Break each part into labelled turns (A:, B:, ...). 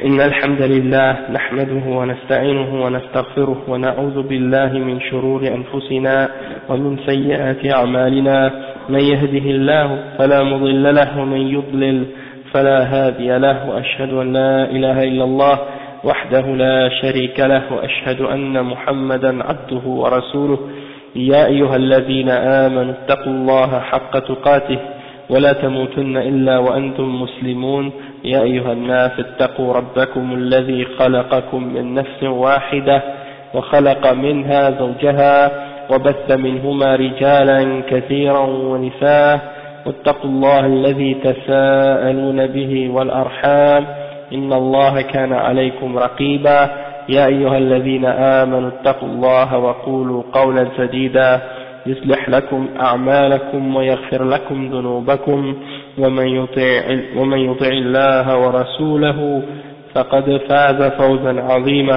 A: إن الحمد لله نحمده ونستعينه ونستغفره ونعوذ بالله من شرور أنفسنا ومن سيئات أعمالنا من يهده الله فلا مضل له ومن يضلل فلا هادي له وأشهد أن لا إله إلا الله وحده لا شريك له وأشهد أن محمدا عبده ورسوله يا أيها الذين آمنوا اتقوا الله حق تقاته ولا تموتن إلا وأنتم مسلمون يا أيها الناس اتقوا ربكم الذي خلقكم من نفس واحدة وخلق منها زوجها وبث منهما رجالا كثيرا ونساء واتقوا الله الذي تساءلون به والأرحام إن الله كان عليكم رقيبا يا أيها الذين آمنوا اتقوا الله وقولوا قولا سديدا يصلح لكم أعمالكم ويغفر لكم ذنوبكم ومن يطع الله ورسوله فقد فاز فوزا عظيما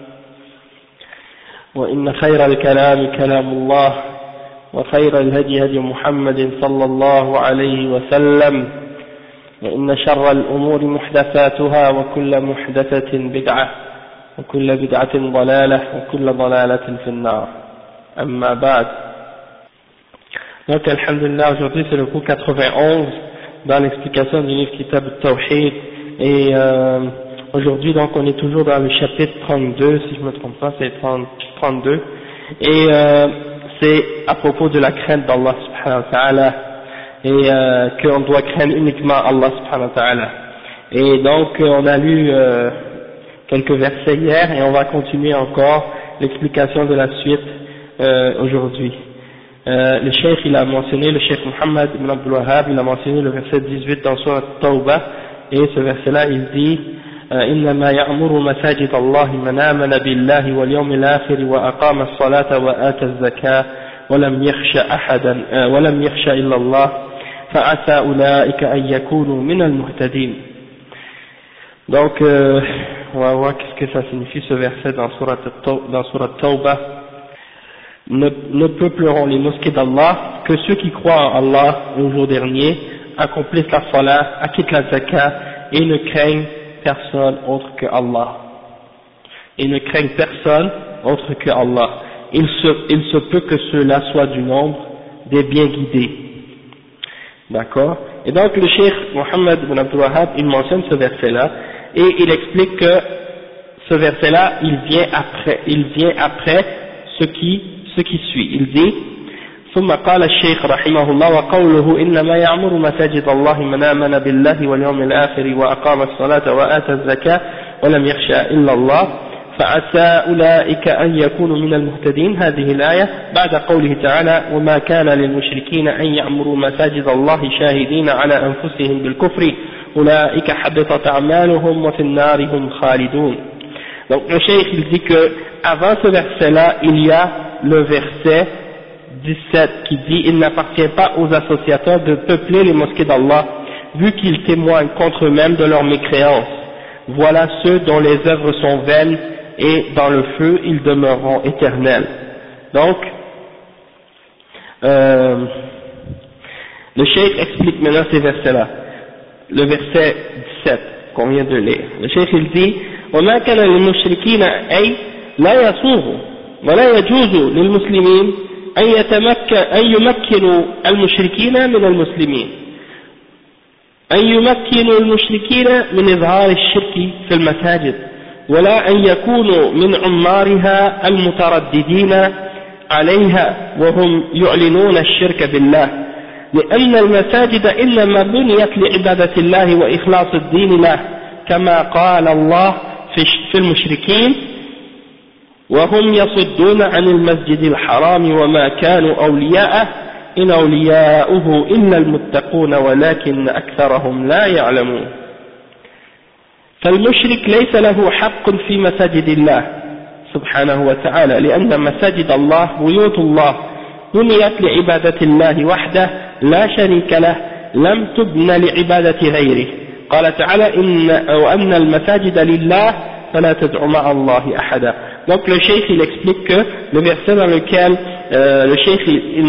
A: وإن خير الكلام كلام الله وخير الهدي هدي محمد صلى الله عليه وسلم وإن شر الأمور محدثاتها وكل محدثة بدعة وكل بدعة ضلالة وكل ضلالة في النار أما بعد. Donc, alhamdulillah, aujourd'hui c'est le cours 91 dans l'explication du livre Kitab al-Tawhid et aujourd'hui donc on est toujours dans le chapitre 32, si je ne me trompe pas, c'est 32 et c'est à propos de la crainte d'Allah subhanahu wa ta'ala et qu'on doit craindre uniquement Allah subhanahu wa ta'ala. Et donc on a lu quelques versets hier et on va continuer encore l'explication de la suite aujourd'hui. Le cheikh il a mentionné, le cheikh Muhammad ibn Abdul Wahhab il a mentionné le verset 18 dans Surat Tawbah et ce verset là il dit إنما يعمر مساجد الله من آمن بالله واليوم الآخر وأقام الصلاة وآتى الزكاة ولم يخش إلا الله فعسى أولئك أن يكونوا من المهتدين. Donc on va voir qu'est-ce que ça signifie ce verset dans Surat Tawbah. Ne peupleront les mosquées d'Allah que ceux qui croient en Allah au jour dernier, accomplissent la salat, acquittent la zakat et ne craignent personne autre que Allah. Et ne craignent personne autre que Allah. Il se peut que ceux-là soient du nombre des bien guidés. D'accord? Et donc le cheikh Muhammad ibn Abdul Wahhab il mentionne ce verset-là et il explique que ce verset-là il vient après ce qui suit. Il dit ثم قال الشيخ رحمه الله وقوله إنما يعمر مساجد الله من آمن بالله واليوم الآخر وأقام الصلاة وآتى الزكاة ولم يخشى إلا الله فعسى أولئك أن يكونوا من المهتدين. هذه الآية بعد قوله تعالى وما كان للمشركين أن يعمروا مساجد الله شاهدين على أنفسهم بالكفر أولئك حبطت أعمالهم وفي النار هم خالدون. Donc le cheikh il dit que avant ce verset là il y a le verset 17 qui dit il n'appartient pas aux associateurs de peupler les mosquées d'Allah vu qu'ils témoignent contre eux-mêmes de leur mécréance. Voilà ceux dont les œuvres sont vaines et dans le feu ils demeureront éternels. Donc le cheikh explique maintenant ces versets là. Le verset 17 qu'on vient de lire. Le cheikh il dit وما كان للمشركين أي لا يصوغ ولا يجوز للمسلمين أن يمكنوا المشركين من المسلمين أن يمكنوا المشركين من إظهار الشرك في المساجد ولا أن يكونوا من عمارها المترددين عليها وهم يعلنون الشرك بالله لأن المساجد إنما بنيت لعبادة الله وإخلاص الدين له كما قال الله في المشركين وهم يصدون عن المسجد الحرام وما كانوا أولياءه إن أولياؤه إلا المتقون ولكن أكثرهم لا يعلمون. فالمشرك ليس له حق في مساجد الله سبحانه وتعالى لأن مساجد الله بيوت الله بنيت لعبادة الله وحده لا شريك له لم تبن لعبادة غيره. قال تعالى وأن المساجد لله فلا تدعوا مع الله أحدا. Donc le cheikh il explique que le verset dans lequel le cheikh il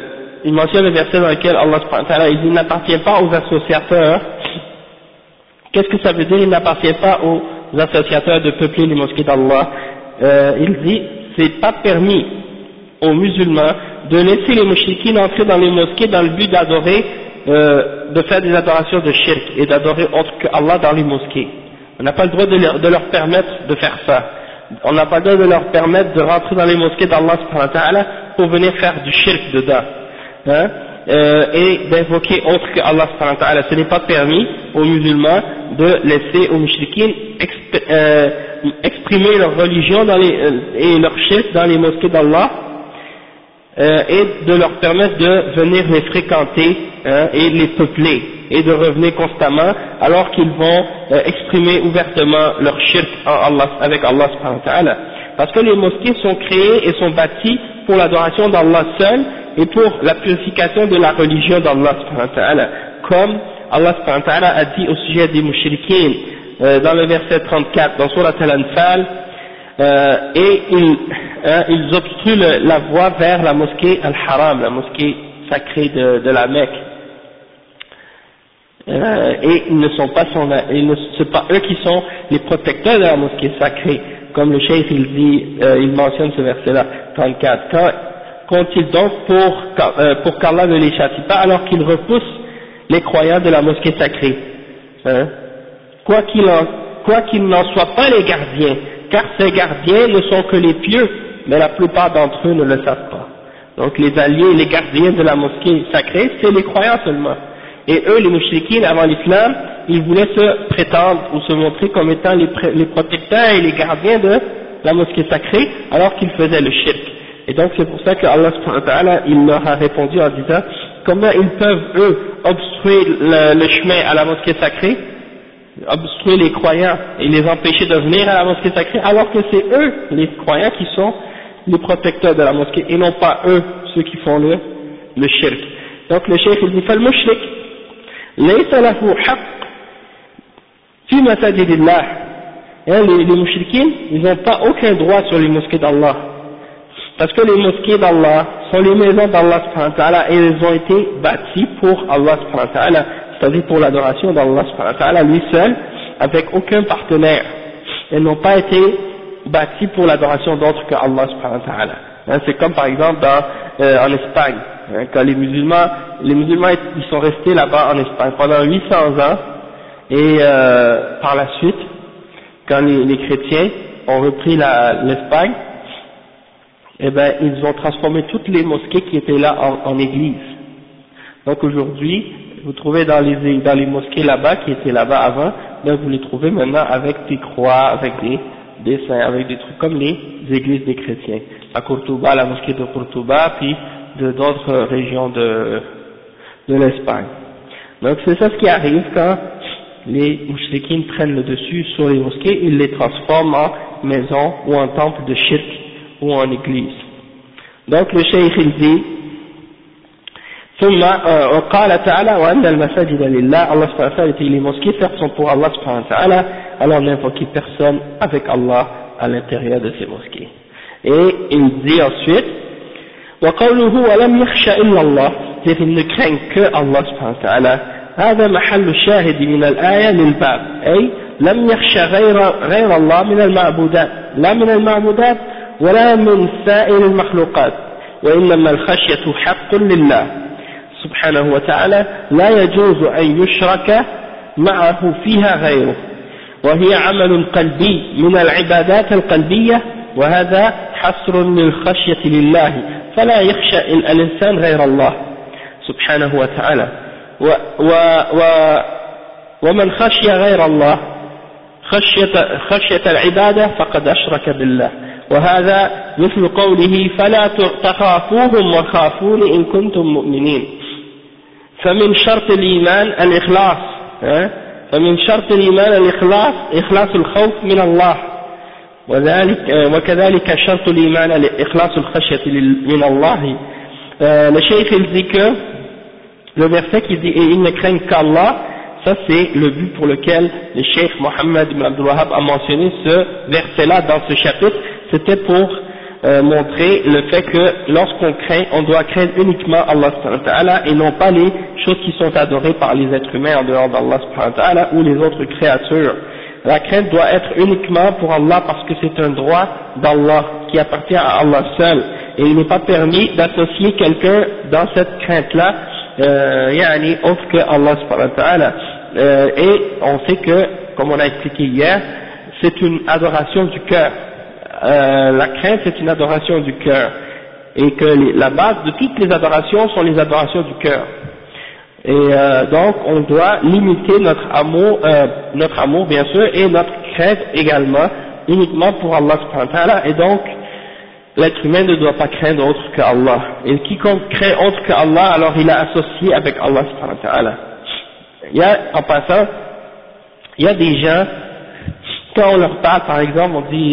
A: mentionne le verset dans lequel Allah subhanahu wa ta'ala il n'appartient pas aux associateurs Qu'est-ce que ça veut dire? Il n'appartient pas aux associateurs de peupler les mosquées d'Allah. Il dit, c'est pas permis aux musulmans de laisser les mouchriquines entrer dans les mosquées dans le but d'adorer, de faire des adorations de shirk et d'adorer autre que Allah dans les mosquées. On n'a pas le droit de leur permettre de faire ça. On n'a pas le droit de leur permettre de rentrer dans les mosquées d'Allah subhanahu wa ta'ala pour venir faire du shirk dedans. Hein? Et d'invoquer autre que Allah subhanahu wa ta'ala. Ce n'est pas permis aux musulmans de laisser aux mushrikines exprimer leur religion et leur shirk dans les mosquées d'Allah, et de leur permettre de venir les fréquenter, et les peupler et de revenir constamment alors qu'ils vont exprimer ouvertement leur shirk avec Allah subhanahu wa ta'ala. Parce que les mosquées sont créées et sont bâties pour l'adoration d'Allah seul et pour la purification de la religion d'Allah subhanahu wa ta'ala, comme Allah subhanahu wa ta'ala a dit au sujet des mushrikines dans le verset 34 dans Surat Al-Anfal, et ils obstruent la voie vers la mosquée Al-Haram, la mosquée sacrée de la Mecque, et ils ne sont pas c'est pas eux qui sont les protecteurs de la mosquée sacrée, comme le cheikh il dit, il mentionne ce verset-là 34. Qu'ont-ils donc pour qu'Allah ne les châtie pas alors qu'ils repoussent les croyants de la mosquée sacrée, quoi qu'ils n'en soient pas les gardiens, car ces gardiens ne sont que les pieux, mais la plupart d'entre eux ne le savent pas. Donc les alliés, les gardiens de la mosquée sacrée, c'est les croyants seulement. Et eux, les mouchriquines, avant l'islam, ils voulaient se prétendre ou se montrer comme étant les protecteurs et les gardiens de la mosquée sacrée, alors qu'ils faisaient le shirk. Et donc c'est pour ça que Allah subhanahu wa ta'ala, il leur a répondu en disant, comment ils peuvent, eux, obstruer le chemin à la mosquée sacrée, obstruer les croyants et les empêcher de venir à la mosquée sacrée, alors que c'est eux, les croyants, qui sont les protecteurs de la mosquée, et non pas eux, ceux qui font le shirk. Donc le cheikh il dit, فالمشرك ليس له حق في مساجد الله. Les mouchriquines, ils n'ont pas aucun droit sur les mosquées d'Allah, parce que les mosquées d'Allah sont les maisons d'Allah subhanahu wa ta'ala, et elles ont été bâties pour Allah subhanahu wa ta'ala, c'est-à-dire pour l'adoration d'Allah subhanahu wa ta'ala lui seul, avec aucun partenaire. Elles n'ont pas été bâties pour l'adoration d'autres que Allah subhanahu wa ta'ala. C'est comme par exemple en Espagne, quand les musulmans ils sont restés là-bas en Espagne pendant 800 ans, et par la suite, quand les chrétiens ont repris l'Espagne, eh ben ils ont transformé toutes les mosquées qui étaient là en églises. Donc aujourd'hui, vous trouvez dans les mosquées là-bas, qui étaient là-bas avant, ben vous les trouvez maintenant avec des croix, avec des dessins, avec des trucs comme les églises des chrétiens. À Cordoba, la mosquée de Cordoba, puis d'autres régions de l'Espagne. Donc c'est ça ce qui arrive quand les mouchriquines prennent le dessus sur les mosquées, ils les transforment en maisons ou en temples de shirk ou en église. Donc le cheikh il dit, ثم وقال تعالى وأن المساجد لله, Allah subhanahu wa ta'ala dit les mosquées sont pour Allah subhanahu wa ta'ala, alors n'invoquez personne avec Allah à l'intérieur de ces mosquées. Et il dit ensuite, وقوله ولم يخشى إلا الله, c'est-à-dire ils ne craignent que Allah subhanahu wa ta'ala, هذا محل الشاهد من الآية للباب, أي لم يخشى غير الله من المعبودات, لا من المعبودات ولا من سائر المخلوقات, وإنما الخشية حق لله سبحانه وتعالى, لا يجوز أن يشرك معه فيها غيره, وهي عمل قلبي من العبادات القلبية, وهذا حصر للخشية لله, فلا يخشى الإنسان غير الله سبحانه وتعالى, ومن خشي غير الله خشية العبادة فقد أشرك بالله, وهذا مثل قوله فلا تخافوهم وخافون إن كنتم مؤمنين. فمن شرط الإيمان الإخلاص, فمن شرط الإيمان الإخلاص إخلاص الخوف من الله, وكذلك شرط الإيمان إخلاص الخشية من الله. Le cheikh il dit que le verset qui dit et ils ne craignent qu'Allah, ça c'est le but pour lequel le cheikh Mohammed ibn Abdul Wahhab a mentionné ce verset là dans ce chapitre, c'était pour montrer le fait que lorsqu'on craint, on doit craindre uniquement Allah subhanahu wa ta'ala et non pas les choses qui sont adorées par les êtres humains en dehors d'Allah subhanahu wa ta'ala ou les autres créatures. La crainte doit être uniquement pour Allah parce que c'est un droit d'Allah qui appartient à Allah seul, et il n'est pas permis d'associer quelqu'un dans cette crainte-là, autre que Allah subhanahu wa ta'ala. Et on sait que, comme on a expliqué hier, c'est une adoration du cœur. La crainte, c'est une adoration du cœur, et que la base de toutes les adorations sont les adorations du cœur. Et donc on doit limiter notre amour bien sûr, et notre crainte également, uniquement pour Allah subhanahu wa ta'ala, et donc l'être humain ne doit pas craindre autre que Allah. Et quiconque craint autre que Allah, alors il a associé avec Allah subhanahu wa ta'ala. En passant, il y a des gens, quand on leur parle par exemple, on dit,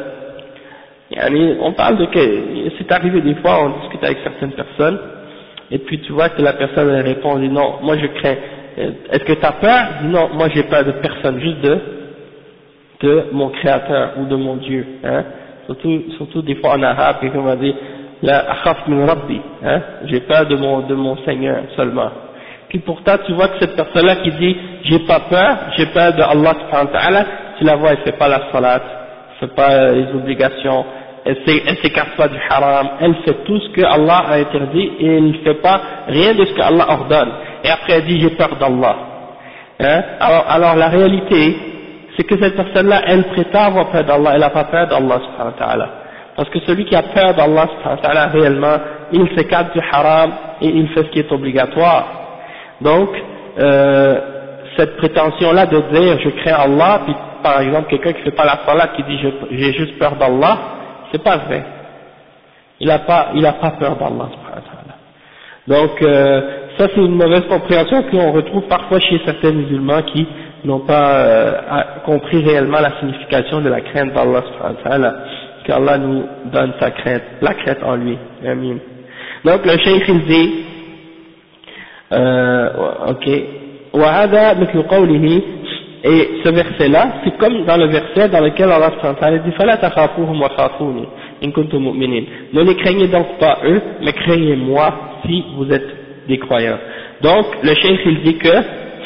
A: on parle de que, c'est arrivé des fois, on discute avec certaines personnes, et puis tu vois que la personne elle répond, elle dit non, moi je crains. Est-ce que tu as peur? Non, moi j'ai peur de personne, juste de mon créateur ou de mon Dieu. Hein? Surtout des fois en arabe, et on va dire la akhaf min rabbi, hein? J'ai peur de mon Seigneur seulement. Puis pourtant tu vois que cette personne-là qui dit j'ai pas peur, j'ai peur de Allah subhanahu wa ta'ala, tu la vois, elle fait pas la salat, elle fait pas les obligations, elle s'écarte pas du haram, elle fait tout ce que Allah a interdit et elle ne fait pas rien de ce que Allah ordonne. Et après elle dit j'ai peur d'Allah. Hein? Alors la réalité, c'est que cette personne-là, elle prétend avoir peur d'Allah, elle n'a pas peur d'Allah subhanahu wa ta'ala. Parce que celui qui a peur d'Allah subhanahu wa ta'ala réellement, il s'écarte du haram et il fait ce qui est obligatoire. Donc, cette prétention-là de dire je crains Allah, puis par exemple quelqu'un qui ne fait pas la salat qui dit j'ai juste peur d'Allah, c'est pas vrai. Il a pas peur d'Allah subhanahu wa ta'ala. Donc ça c'est une mauvaise compréhension qu'on retrouve parfois chez certains musulmans qui n'ont pas compris réellement la signification de la crainte d'Allah subhanahu wa ta'ala, qu'Allah nous donne sa crainte, la crainte en lui. Amin. Donc le cheikh il dit وهذا مثل قوله, et ce verset-là, c'est comme dans le verset dans lequel Allah subhanahu wa ta'ala dit فَلَا تَخَافُوهُمْ وَخَافُونِ إِن كُنتُم مُؤْمِنِينَ. Ne les craignez donc pas eux, mais craignez-moi si vous êtes des croyants. Donc le cheikh il dit que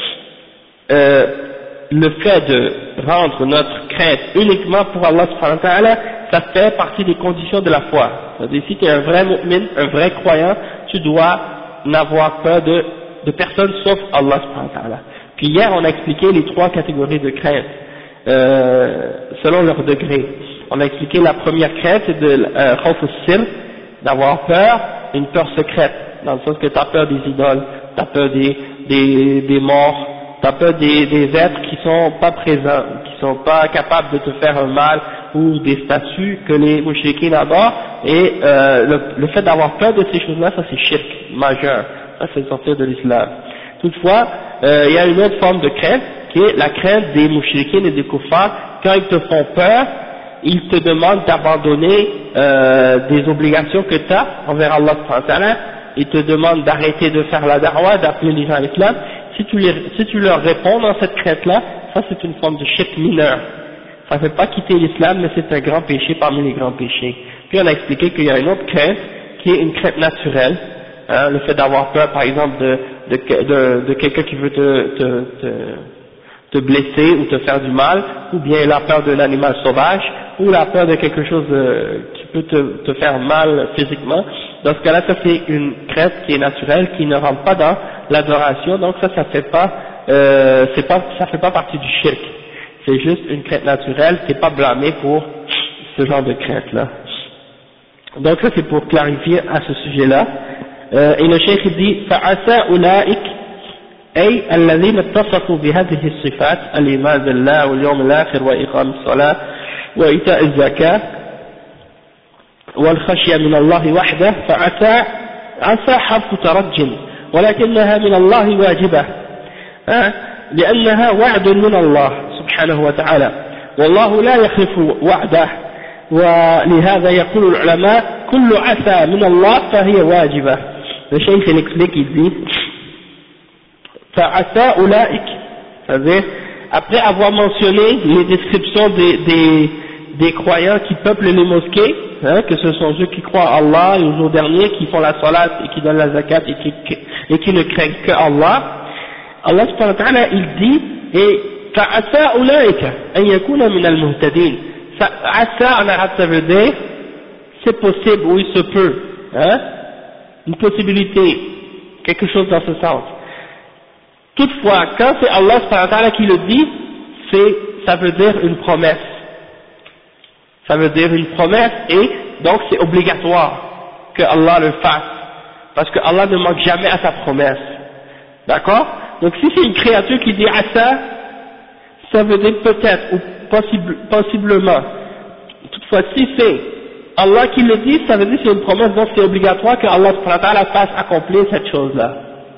A: le fait de rendre notre crainte uniquement pour Allah subhanahu wa ta'ala, ça fait partie des conditions de la foi. C'est-à-dire si tu es un vrai mu'min, un vrai croyant, tu dois n'avoir peur de personne sauf Allah subhanahu wa ta'ala. Puis hier on a expliqué les trois catégories de crainte selon leur degré. On a expliqué la première crainte, c'est de khawf al-sir, d'avoir peur, une peur secrète, dans le sens que tu as peur des idoles, tu as peur des morts, tu as peur des êtres qui sont pas présents, qui sont pas capables de te faire un mal, ou des statues que les mouchriquins adorent, et le fait d'avoir peur de ces choses-là, ça c'est shirk majeur, ça c'est sortir de l'islam. Toutefois, il y a une autre forme de crainte, qui est la crainte des mouchriquins et des kuffars. Quand ils te font peur, ils te demandent d'abandonner des obligations que tu as envers Allah subhanahu wa ta'ala, ils te demandent d'arrêter de faire la da'wah, d'appeler les gens à l'islam. Si tu leur réponds dans cette crainte-là, ça c'est une forme de shirk mineur. Ça ne fait pas quitter l'islam, mais c'est un grand péché parmi les grands péchés. Puis on a expliqué qu'il y a une autre crainte, qui est une crainte naturelle, hein, le fait d'avoir peur par exemple de quelqu'un qui veut te blesser ou te faire du mal, ou bien la peur de l'animal sauvage, ou la peur de quelque chose qui peut te faire mal physiquement. Dans ce cas-là, ça c'est une crainte qui est naturelle, qui ne rentre pas dans l'adoration, donc ça fait pas partie du shirk. C'est juste une crainte naturelle, c'est pas blâmé pour ce genre de crainte-là. Donc ça c'est pour clarifier à ce sujet-là. Et le cheikh dit فَعَسَى أُولَئِكَ أي الذين اتصفوا بهذه الصفات الإيمان بالله واليوم الآخر وإقام الصلاة وإيتاء الزكاة والخشية من الله وحده فعسى حرف ترج ولكنها من الله واجبة لأنها وعد من الله سبحانه وتعالى والله لا يخلف وعده ولهذا يقول العلماء كل عسى من الله فهي واجبة. Le cheikh il explique, il dit فعسى أولئك, c'est-à-dire après avoir mentionné les descriptions des croyants qui peuplent les mosquées, hein, que ce sont ceux qui croient en Allah et au jour dernier, qui font la salat et qui donnent la zakat et qui ne craignent que Allah, Allah subhanahu wa ta'ala, il dit, et فَعَسَى أُولَئِكَ أَن يَكُونَ مِنَ الْمُهْتَدِينَ. Asa en arabe ça veut dire, c'est possible, oui, se peut, hein, une possibilité, quelque chose dans ce sens. Toutefois, quand c'est Allah subhanahu wa ta'ala qui le dit, ça veut dire une promesse. Ça veut dire une promesse et donc c'est obligatoire que Allah le fasse. Parce que Allah ne manque jamais à sa promesse. D'accord? Donc si c'est une créature qui dit Asa, ça veut dire peut-être ou possiblement. Toutefois, si c'est Allah qui le dit, ça veut dire que c'est une promesse, donc c'est obligatoire que Allah subhanahu wa ta'ala fasse accomplir cette chose-là.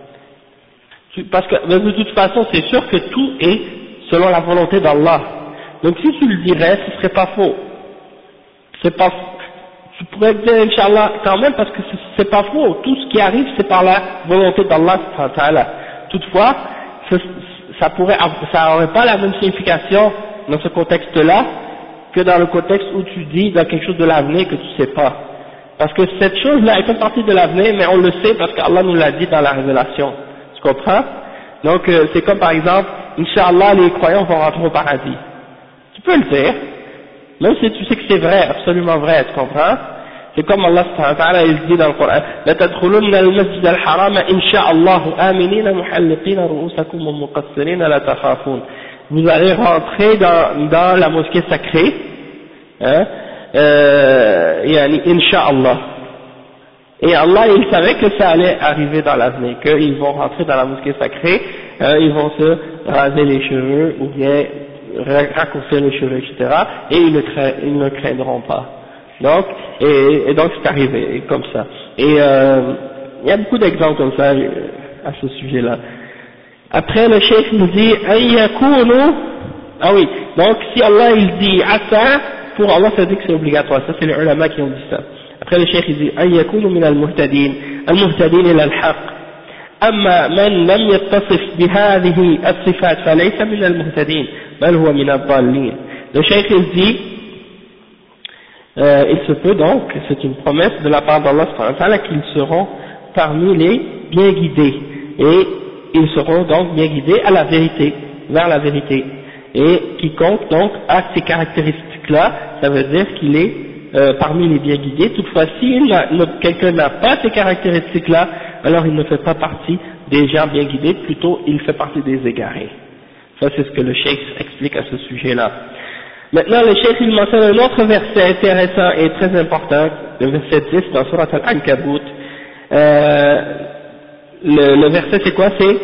A: Parce que de toute façon, c'est sûr que tout est selon la volonté d'Allah. Donc si tu le dirais, ce serait pas faux. C'est pas, tu pourrais dire Inch'Allah quand même parce que c'est pas faux. Tout ce qui arrive, c'est par la volonté d'Allah subhanahu wa ta'ala. Toutefois, ça aurait pas la même signification dans ce contexte-là que dans le contexte où tu dis dans quelque chose de l'avenir que tu sais pas. Parce que cette chose-là est fait partie de l'avenir, mais on le sait parce qu'Allah nous l'a dit dans la révélation. Tu comprends? Donc c'est comme par exemple, Inch'Allah les croyants vont rentrer au paradis. Tu peux le dire, même si tu sais que c'est vrai, absolument vrai, tu comprends? C'est comme Allah subhanahu wa ta'ala il dit dans le Coran, لَتَدْخُلُنَّ الْمَسْجِدَ الْحَرَامَ إِنْ شَاءَ اللَّهُ آمِنِينَ مُحَلِّقِينَ رُؤُوسَكُمْ وَمُقَصِّرِينَ لَا تَخَافُونَ. Vous allez rentrer dans la mosquée sacrée, hein, yani Inch'Allah. Et Allah, il savait que ça allait arriver dans l'avenir, qu'ils vont rentrer dans la mosquée sacrée, ils vont se raser les cheveux ou bien raccourcir les cheveux, etc. Et ils ne craindront pas. Donc, et donc c'est arrivé comme ça. Et il y a beaucoup d'exemples comme ça à ce sujet-là. Après le cheikh nous dit ah oui, donc si Allah il dit asa, pour Allah ça dit que c'est obligatoire, ça c'est les ulama qui ont dit ça. Après le cheikh il dit أن يكونوا من المهتدين إلى الحق أما من لم يتصف بهذه الصفات فليس من المهتدين بل هو من الضالين. Le cheikh il dit il se peut donc, c'est une promesse de la part d'Allah qu'ils seront parmi les bien guidés et ils seront donc bien guidés à la vérité, vers la vérité. Et quiconque donc a ces caractéristiques-là, ça veut dire qu'il est parmi les bien guidés. Toutefois, si quelqu'un n'a pas ces caractéristiques-là, alors il ne fait pas partie des gens bien guidés, plutôt il fait partie des égarés. Ça c'est ce que le cheikh explique à ce sujet-là. Maintenant le cheikh il mentionne un autre verset intéressant et très important, le verset 10 dans Surat Al-Ankabut. Le verset c'est quoi? C'est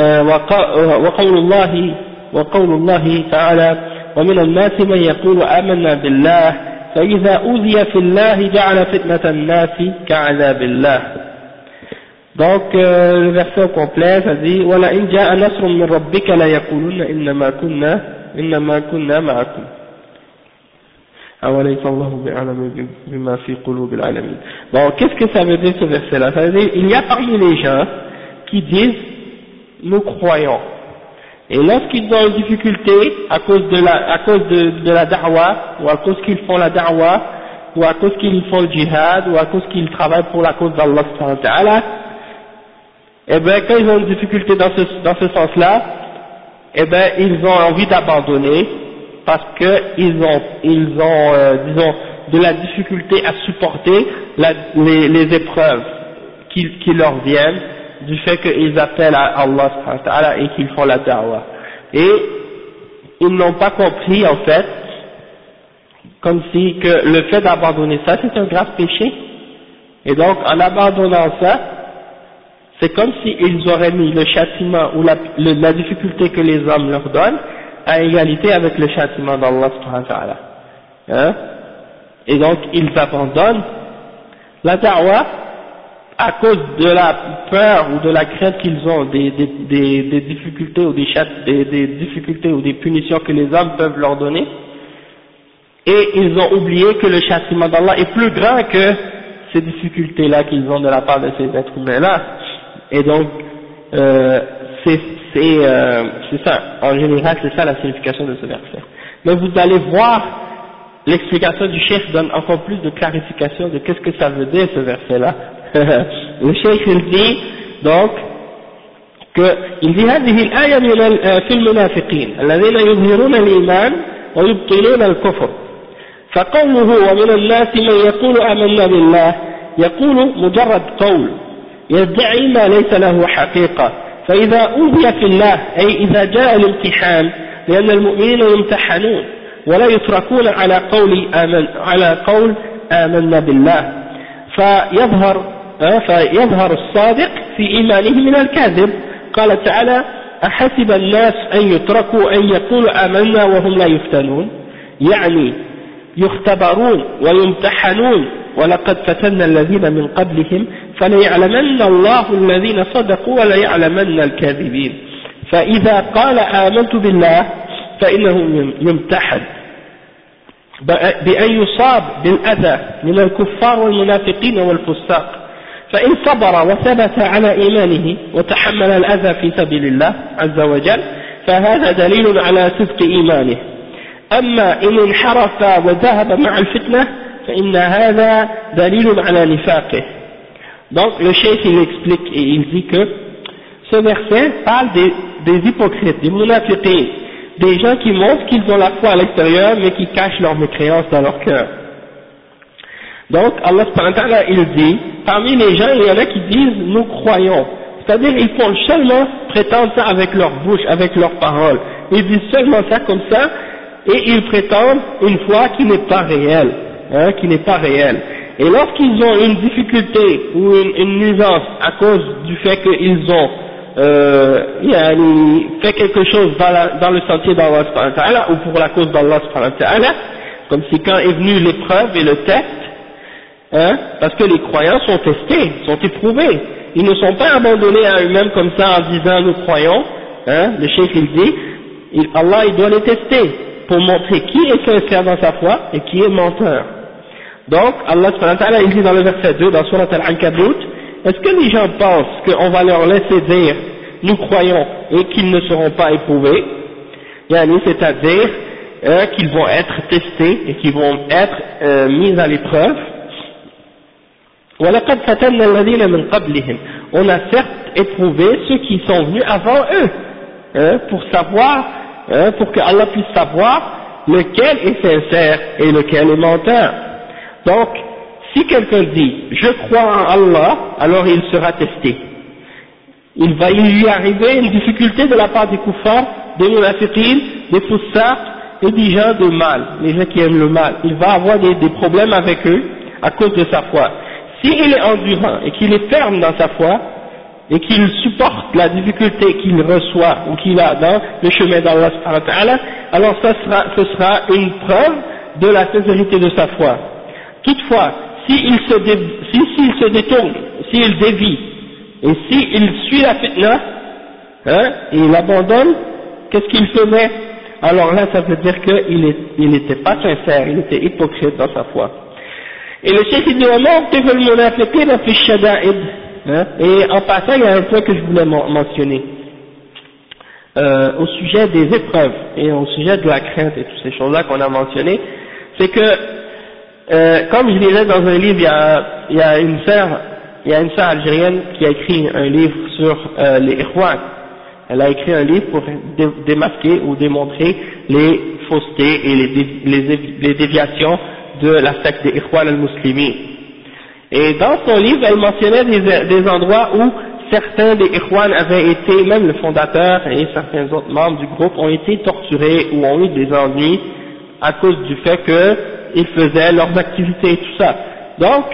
A: وقول الله تعالى ومن الناس من يقول آمنا بالله فإذا أوذي في الله جعل فتنة الناس كعذاب الله. Donc le verset au complet ça dit وَلَئِنْ جَاءَ نَصْرٌ مِّن رَبِّكَ لَيَقُولُنَّ إِنَّمَا كُنَّا مَعَكُمْ أَوَلَيْسَ اللَّهُ بِأَعْلَمَ بِمَا فِي قُلُوبِ الْعَالَمِينَ. Bon, qu'est-ce que ça veut dire ce verset-là? Ça veut dire il y a parmi les gens qui disent nous croyons. Et lorsqu'ils ont une difficulté à cause de la da'wa, ou à cause qu'ils font la da'wa, ou à cause qu'ils font le jihad, ou à cause qu'ils travaillent pour la cause d'Allah subhanahu wa ta'ala, eh bien quand ils ont une difficulté dans ce sens-là, eh bien ils ont envie d'abandonner parce que ils ont disons de la difficulté à supporter les épreuves qui leur viennent du fait qu'ils appellent à Allah subhanahu wa ta'ala et qu'ils font la da'wa. Et ils n'ont pas compris en fait, comme si que le fait d'abandonner ça c'est un grave péché. Et donc en abandonnant ça, c'est comme s'ils auraient mis le châtiment ou la difficulté que les hommes leur donnent à égalité avec le châtiment d'Allah subhanahu wa ta'ala. Hein? Et donc ils abandonnent la da'wa à cause de la peur ou de la crainte qu'ils ont des difficultés ou des difficultés ou des punitions que les hommes peuvent leur donner, et ils ont oublié que le châtiment d'Allah est plus grand que ces difficultés-là qu'ils ont de la part de ces êtres humains-là. Et donc c'est ça, en général c'est ça la signification de ce verset. Mais vous allez voir l'explication du cheikh donne encore plus de clarification de qu'est-ce que ça veut dire ce verset-là. Le cheikh il dit donc il dit هذه الآية في المنافقين الذين يظهرون الإيمان ويبطلون الكفر فقوله ومن الناس من يقول آمنا بالله يقول مجرد قول يدعي ما ليس له حقيقة فإذا أوذي في الله أي إذا جاء الامتحان لأن المؤمنين يمتحنون ولا يتركون على قول آمنا بالله فيظهر الصادق في إيمانه من الكاذب قال تعالى أحسب الناس أن يتركوا أن يقولوا آمنا وهم لا يفتنون يعني يختبرون ويمتحنون ولقد فتنا الذين من قبلهم فليعلمن الله الذين صدقوا وليعلمن الكاذبين فإذا قال آمنت بالله فإنه يمتحن بأن يصاب بالأذى من الكفار والمنافقين والفساق فإن صبر وثبت على إيمانه وتحمل الأذى في سبيل الله عز وجل فهذا دليل على صدق إيمانه أما إن انحرف وذهب مع الفتنة فإن هذا دليل على نفاقه. Donc le cheikh il explique et il dit que ce verset parle des hypocrites, des munafiqins, des gens qui montrent qu'ils ont la foi à l'extérieur mais qui cachent leur mécréance dans leur cœur. Donc Allah subhanahu wa ta'ala il dit, parmi les gens il y en a qui disent nous croyons, c'est-à-dire ils font seulement prétendre ça avec leur bouche, avec leurs paroles, ils disent seulement ça comme ça et ils prétendent une foi qui n'est pas réelle, qui n'est pas réelle. Et lorsqu'ils ont une difficulté ou une nuisance à cause du fait qu'ils ont fait quelque chose dans le sentier d'Allah subhanahu wa ta'ala ou pour la cause d'Allah subhanahu wa ta'ala, comme si quand est venue l'épreuve et le test, parce que les croyants sont testés, sont éprouvés, ils ne sont pas abandonnés à eux-mêmes comme ça en disant nous croyons, le cheikh il dit, Allah il doit les tester pour montrer qui est sincère dans sa foi et qui est menteur. Donc Allah subhanahu wa ta'ala il dit dans le verset 2 dans Surat Al-Ankabut, est-ce que les gens pensent qu'on va leur laisser dire nous croyons et qu'ils ne seront pas éprouvés, c'est-à-dire qu'ils vont être testés et qu'ils vont être mis à l'épreuve. وَلَقَدْ فَتَنَّا الَّذِينَ مِنْ قَبْلِهِمْ, on a certes éprouvé ceux qui sont venus avant eux, pour savoir, pour que Allah puisse savoir lequel est sincère et lequel est menteur. Donc, si quelqu'un dit je crois en Allah, alors il sera testé. Il va lui arriver une difficulté de la part des kuffars, des munafiqin, des foussards et des gens de mal, les gens qui aiment le mal. Il va avoir des problèmes avec eux à cause de sa foi. S'il est endurant et qu'il est ferme dans sa foi et qu'il supporte la difficulté qu'il reçoit ou qu'il a dans le chemin d'Allah subhanahu wa ta'ala, alors ce sera une preuve de la sincérité de sa foi. Toutefois, s'il se détourne, s'il dévie, et s'il suit la fitna, et il abandonne, qu'est-ce qu'il faisait? Alors là, ça veut dire qu'il n'était pas sincère, il était hypocrite dans sa foi. Et le cheikh dit, et en passant, il y a un point que je voulais mentionner, au sujet des épreuves, et au sujet de la crainte et toutes ces choses-là qu'on a mentionnées, c'est que, comme je disais dans un livre, il y a une sœur algérienne qui a écrit un livre sur les Ikhwan. Elle a écrit un livre pour démasquer ou démontrer les faussetés et les déviations de la secte des Ikhwan al-Muslimin. Et dans son livre, elle mentionnait des endroits où certains des Ikhwan avaient été, même le fondateur et certains autres membres du groupe ont été torturés ou ont eu des ennuis à cause du fait qu'ils faisaient leurs activités et tout ça. Donc,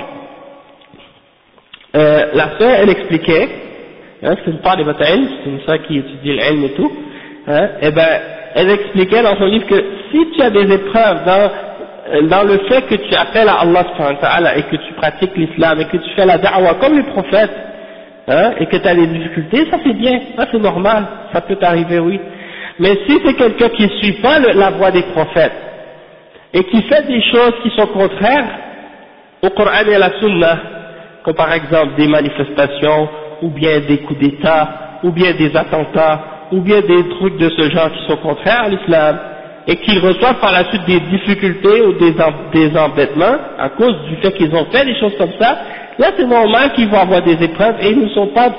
A: la sœur, elle expliquait, c'est une part des batailles, c'est une sœur qui étudie l'ilm et tout, et ben, elle expliquait dans son livre que si tu as des épreuves dans le fait que tu appelles à Allah subhanahu wa ta'ala et que tu pratiques l'islam et que tu fais la da'wah comme les prophètes, et que tu as des difficultés, ça c'est bien, ça c'est normal, ça peut t'arriver, oui. Mais si c'est quelqu'un qui ne suit pas la voie des prophètes et qui fait des choses qui sont contraires au Coran et à la Sunna, comme par exemple des manifestations, ou bien des coups d'État, ou bien des attentats, ou bien des trucs de ce genre qui sont contraires à l'islam, et qu'ils reçoivent par la suite des difficultés ou des embêtements à cause du fait qu'ils ont fait des choses comme ça, là c'est normal qu'ils vont avoir des épreuves et ils ne sont pas,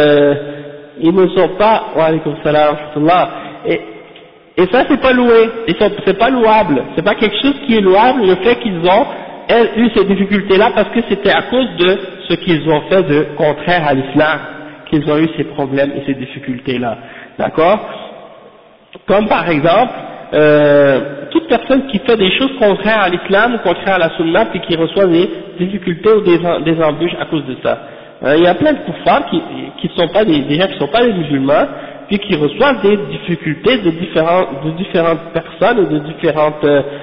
A: wa alaykoum salam wa rahmatullah, et ça c'est pas loué, c'est pas louable, c'est pas quelque chose qui est louable le fait qu'ils ont eu ces difficultés-là parce que c'était à cause de ce qu'ils ont fait de contraire à l'islam qu'ils ont eu ces problèmes et ces difficultés-là, d'accord? Comme par exemple, toute personne qui fait des choses contraires à l'islam ou contraires à la sunna puis qui reçoit des difficultés ou des embûches à cause de ça. Il y a plein de kuffars qui sont pas des gens qui sont pas des musulmans puis qui reçoivent des difficultés de différentes personnes ou de différentes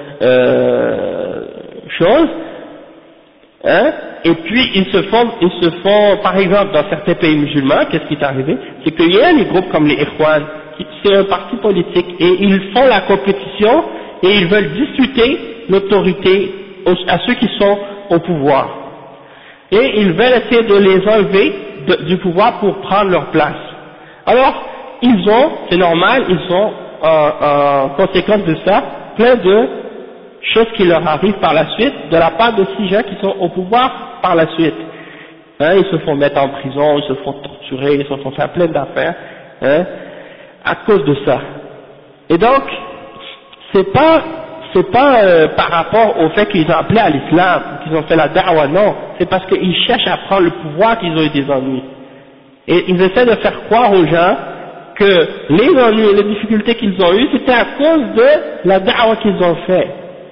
A: choses, hein, et puis ils se font, par exemple, dans certains pays musulmans, qu'est-ce qui est arrivé? C'est qu'il y a des groupes comme les Ikhwan, c'est un parti politique, et ils font la compétition, et ils veulent disputer l'autorité à ceux qui sont au pouvoir. Et ils veulent essayer de les enlever du pouvoir pour prendre leur place. Alors, c'est normal, ils ont, en conséquence de ça, plein de choses qui leur arrivent par la suite, de la part de ces gens qui sont au pouvoir par la suite. Hein, ils se font mettre en prison, ils se font torturer, ils se font faire plein d'affaires, hein, à cause de ça. Et donc, c'est pas par rapport au fait qu'ils ont appelé à l'islam, qu'ils ont fait la da'wa, non, c'est parce qu'ils cherchent à prendre le pouvoir qu'ils ont eu des ennuis. Et ils essaient de faire croire aux gens que les ennuis et les difficultés qu'ils ont eues, c'était à cause de la da'wa qu'ils ont fait.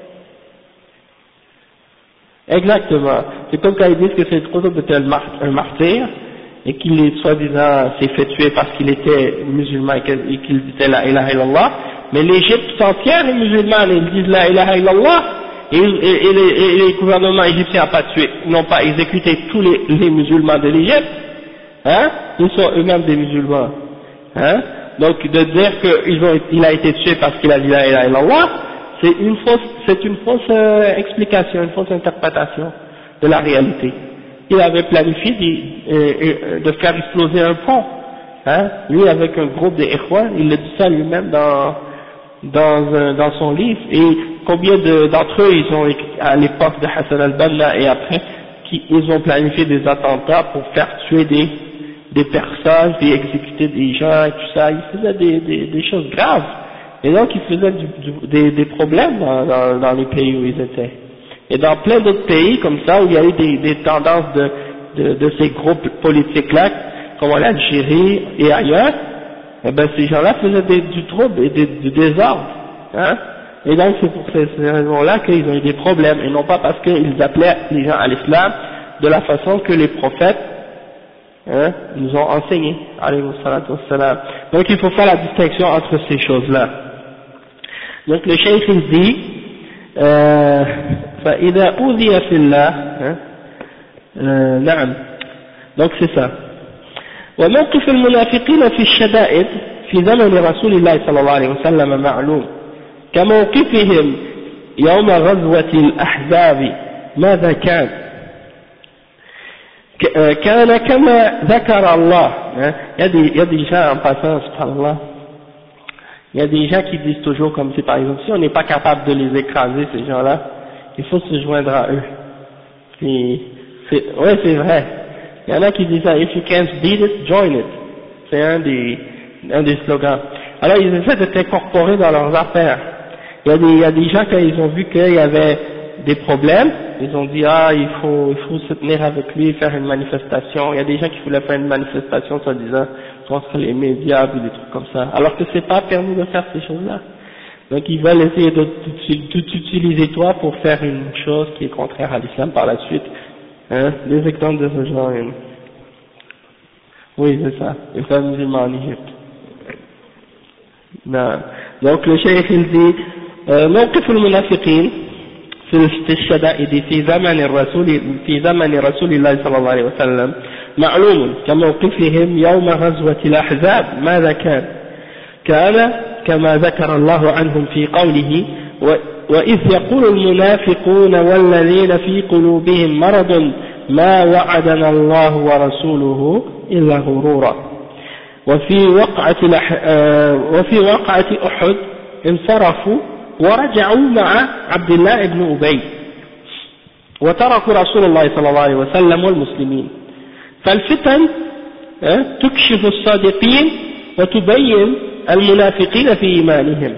A: Exactement. C'est comme quand ils disent que c'est trop était un martyr et qu'il est soi-disant s'est fait tuer parce qu'il était musulman et qu'il disait la ilaha illallah, mais l'Égypte entière est musulmane et ils disent la ilaha illallah et les gouvernements égyptiens n'ont pas exécuté tous les musulmans de l'Égypte, hein, ils sont eux-mêmes des musulmans, hein, donc de dire qu'il a été tué parce qu'il a dit la ilaha illallah, c'est une fausse explication, une fausse interprétation de la réalité. Il avait planifié de faire exploser un pont, hein, lui avec un groupe des Ikhwan, il le dit ça lui-même dans son livre, et combien d'entre eux ils ont, à l'époque de Hassan al-Banna et après, ils ont planifié des attentats pour faire tuer des personnes, et exécuter des gens et tout ça, ils faisaient des choses graves. Et donc ils faisaient des problèmes dans les pays où ils étaient. Et dans plein d'autres pays comme ça, où il y a eu des tendances de ces groupes politiques-là, comme en Algérie et ailleurs, eh ben ces gens-là faisaient du trouble et du désordre. Hein, et donc c'est pour ces raisons-là qu'ils ont eu des problèmes, et non pas parce qu'ils appelaient les gens à l'islam de la façon que les prophètes, hein, nous ont enseigné. Alayhi salatu wassalam. Donc il faut faire la distinction entre ces choses-là. Donc le cheikh il dit فإذا أوذي في الله نعم donc c'est ça. وموقف المنافقين في الشدائد في زمن رسول الله صلى الله عليه وسلم معلوم كموقفهم يوم غزوة الأحزاب ماذا كان كما ذكر الله. Il y a des gens en passant subhanallah, il y a des gens qui disent toujours comme si par exemple si on n'est pas capable de les écraser ces gens-là, il faut se joindre à eux. Ouais, c'est vrai. Il y en a qui disent ça, if you can't beat it, join it. C'est un des slogans. Alors ils essaient de t'incorporer dans leurs affaires. Il y a des gens quand ils ont vu qu'il y avait des problèmes, ils ont dit il faut se tenir avec lui, faire une manifestation. Il y a des gens qui voulaient faire une manifestation soi-disant contre les médias ou des trucs comme ça, alors que c'est pas permis de faire ces choses-là. Donc ils veulent essayer de t'utiliser toi pour faire une chose qui est contraire à l'islam par la suite. Hein, des exemples de ce genre. Oui, c'est ça, les femmes musulmanes en Égypte. Non. Donc le cheikh il dit موقف المنافقين في الشدائد في زمن رسول الله صلى الله عليه وسلم معلوم كموقفهم يوم غزوة الأحزاب ماذا كان كما ذكر الله عنهم في قوله وإذ يقول المنافقون والذين في قلوبهم مرض ما وعدنا الله ورسوله إلا غرورا وفي وقعة أحد انصرفوا ورجعوا مع عبد الله بن أبي وتركوا رسول الله صلى الله عليه وسلم والمسلمين. فالفتن تكشف الصادقين وتبين المنافقين في إيمانهم.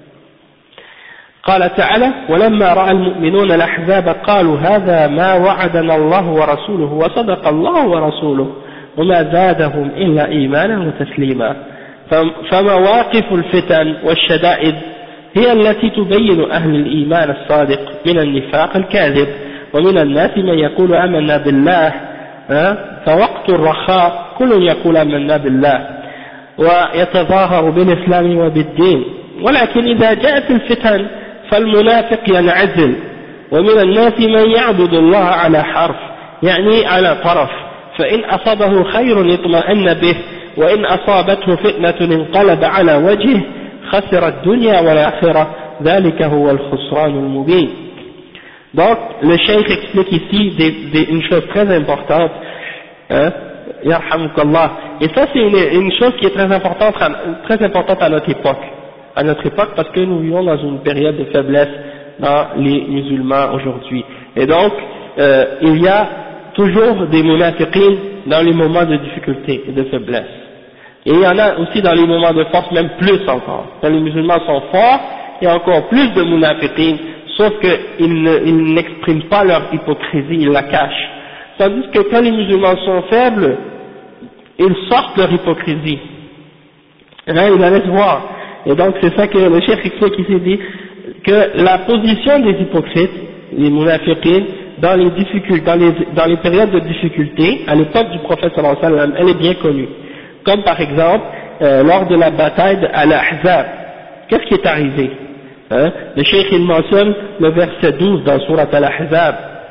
A: قال تعالى: ولما رأى المؤمنون الأحزاب قالوا هذا ما وعدنا الله ورسوله وصدق الله ورسوله وما زادهم إلا إيمانا وتسليما. فمواقف الفتن والشدائد هي التي تبين أهل الإيمان الصادق من النفاق الكاذب. ومن الناس من يقول آمنا بالله فوقت الرخاء كل يقول آمنا بالله ويتظاهر بالإسلام وبالدين، ولكن إذا جاءت الفتن فالمنافق ينعزل. ومن الناس من يعبد الله على حرف، يعني على طرف، فإن أصابه خير اطمأن به وإن أصابته فتنة انقلب على وجهه خسر الدنيا والآخرة ذلك هو الخسران المبين. Donc le cheikh explique ici une chose très importante, yarhamukallah, et ça c'est une chose qui est très importante à notre époque parce que nous vivons dans une période de faiblesse dans les musulmans aujourd'hui, et donc il y a toujours des munafiqin dans les moments de difficulté et de faiblesse, et il y en a aussi dans les moments de force, même plus encore. Quand les musulmans sont forts, il y a encore plus de munafiqin, sauf qu'ils n'expriment pas leur hypocrisie, ils la cachent. Tandis que quand les musulmans sont faibles, ils sortent leur hypocrisie. Et là, ils la laissent voir. Et donc c'est ça que le cheikh explique ici, dit que la position des hypocrites, les munafiqin, dans les périodes de difficulté, à l'époque du prophète sallallahu alayhi wa sallam, elle est bien connue. Comme par exemple, lors de la bataille d'Al-Ahzab, qu'est-ce qui est arrivé? Le cheikh il mentionne le verset 12 dans Surat Al-Ahzab,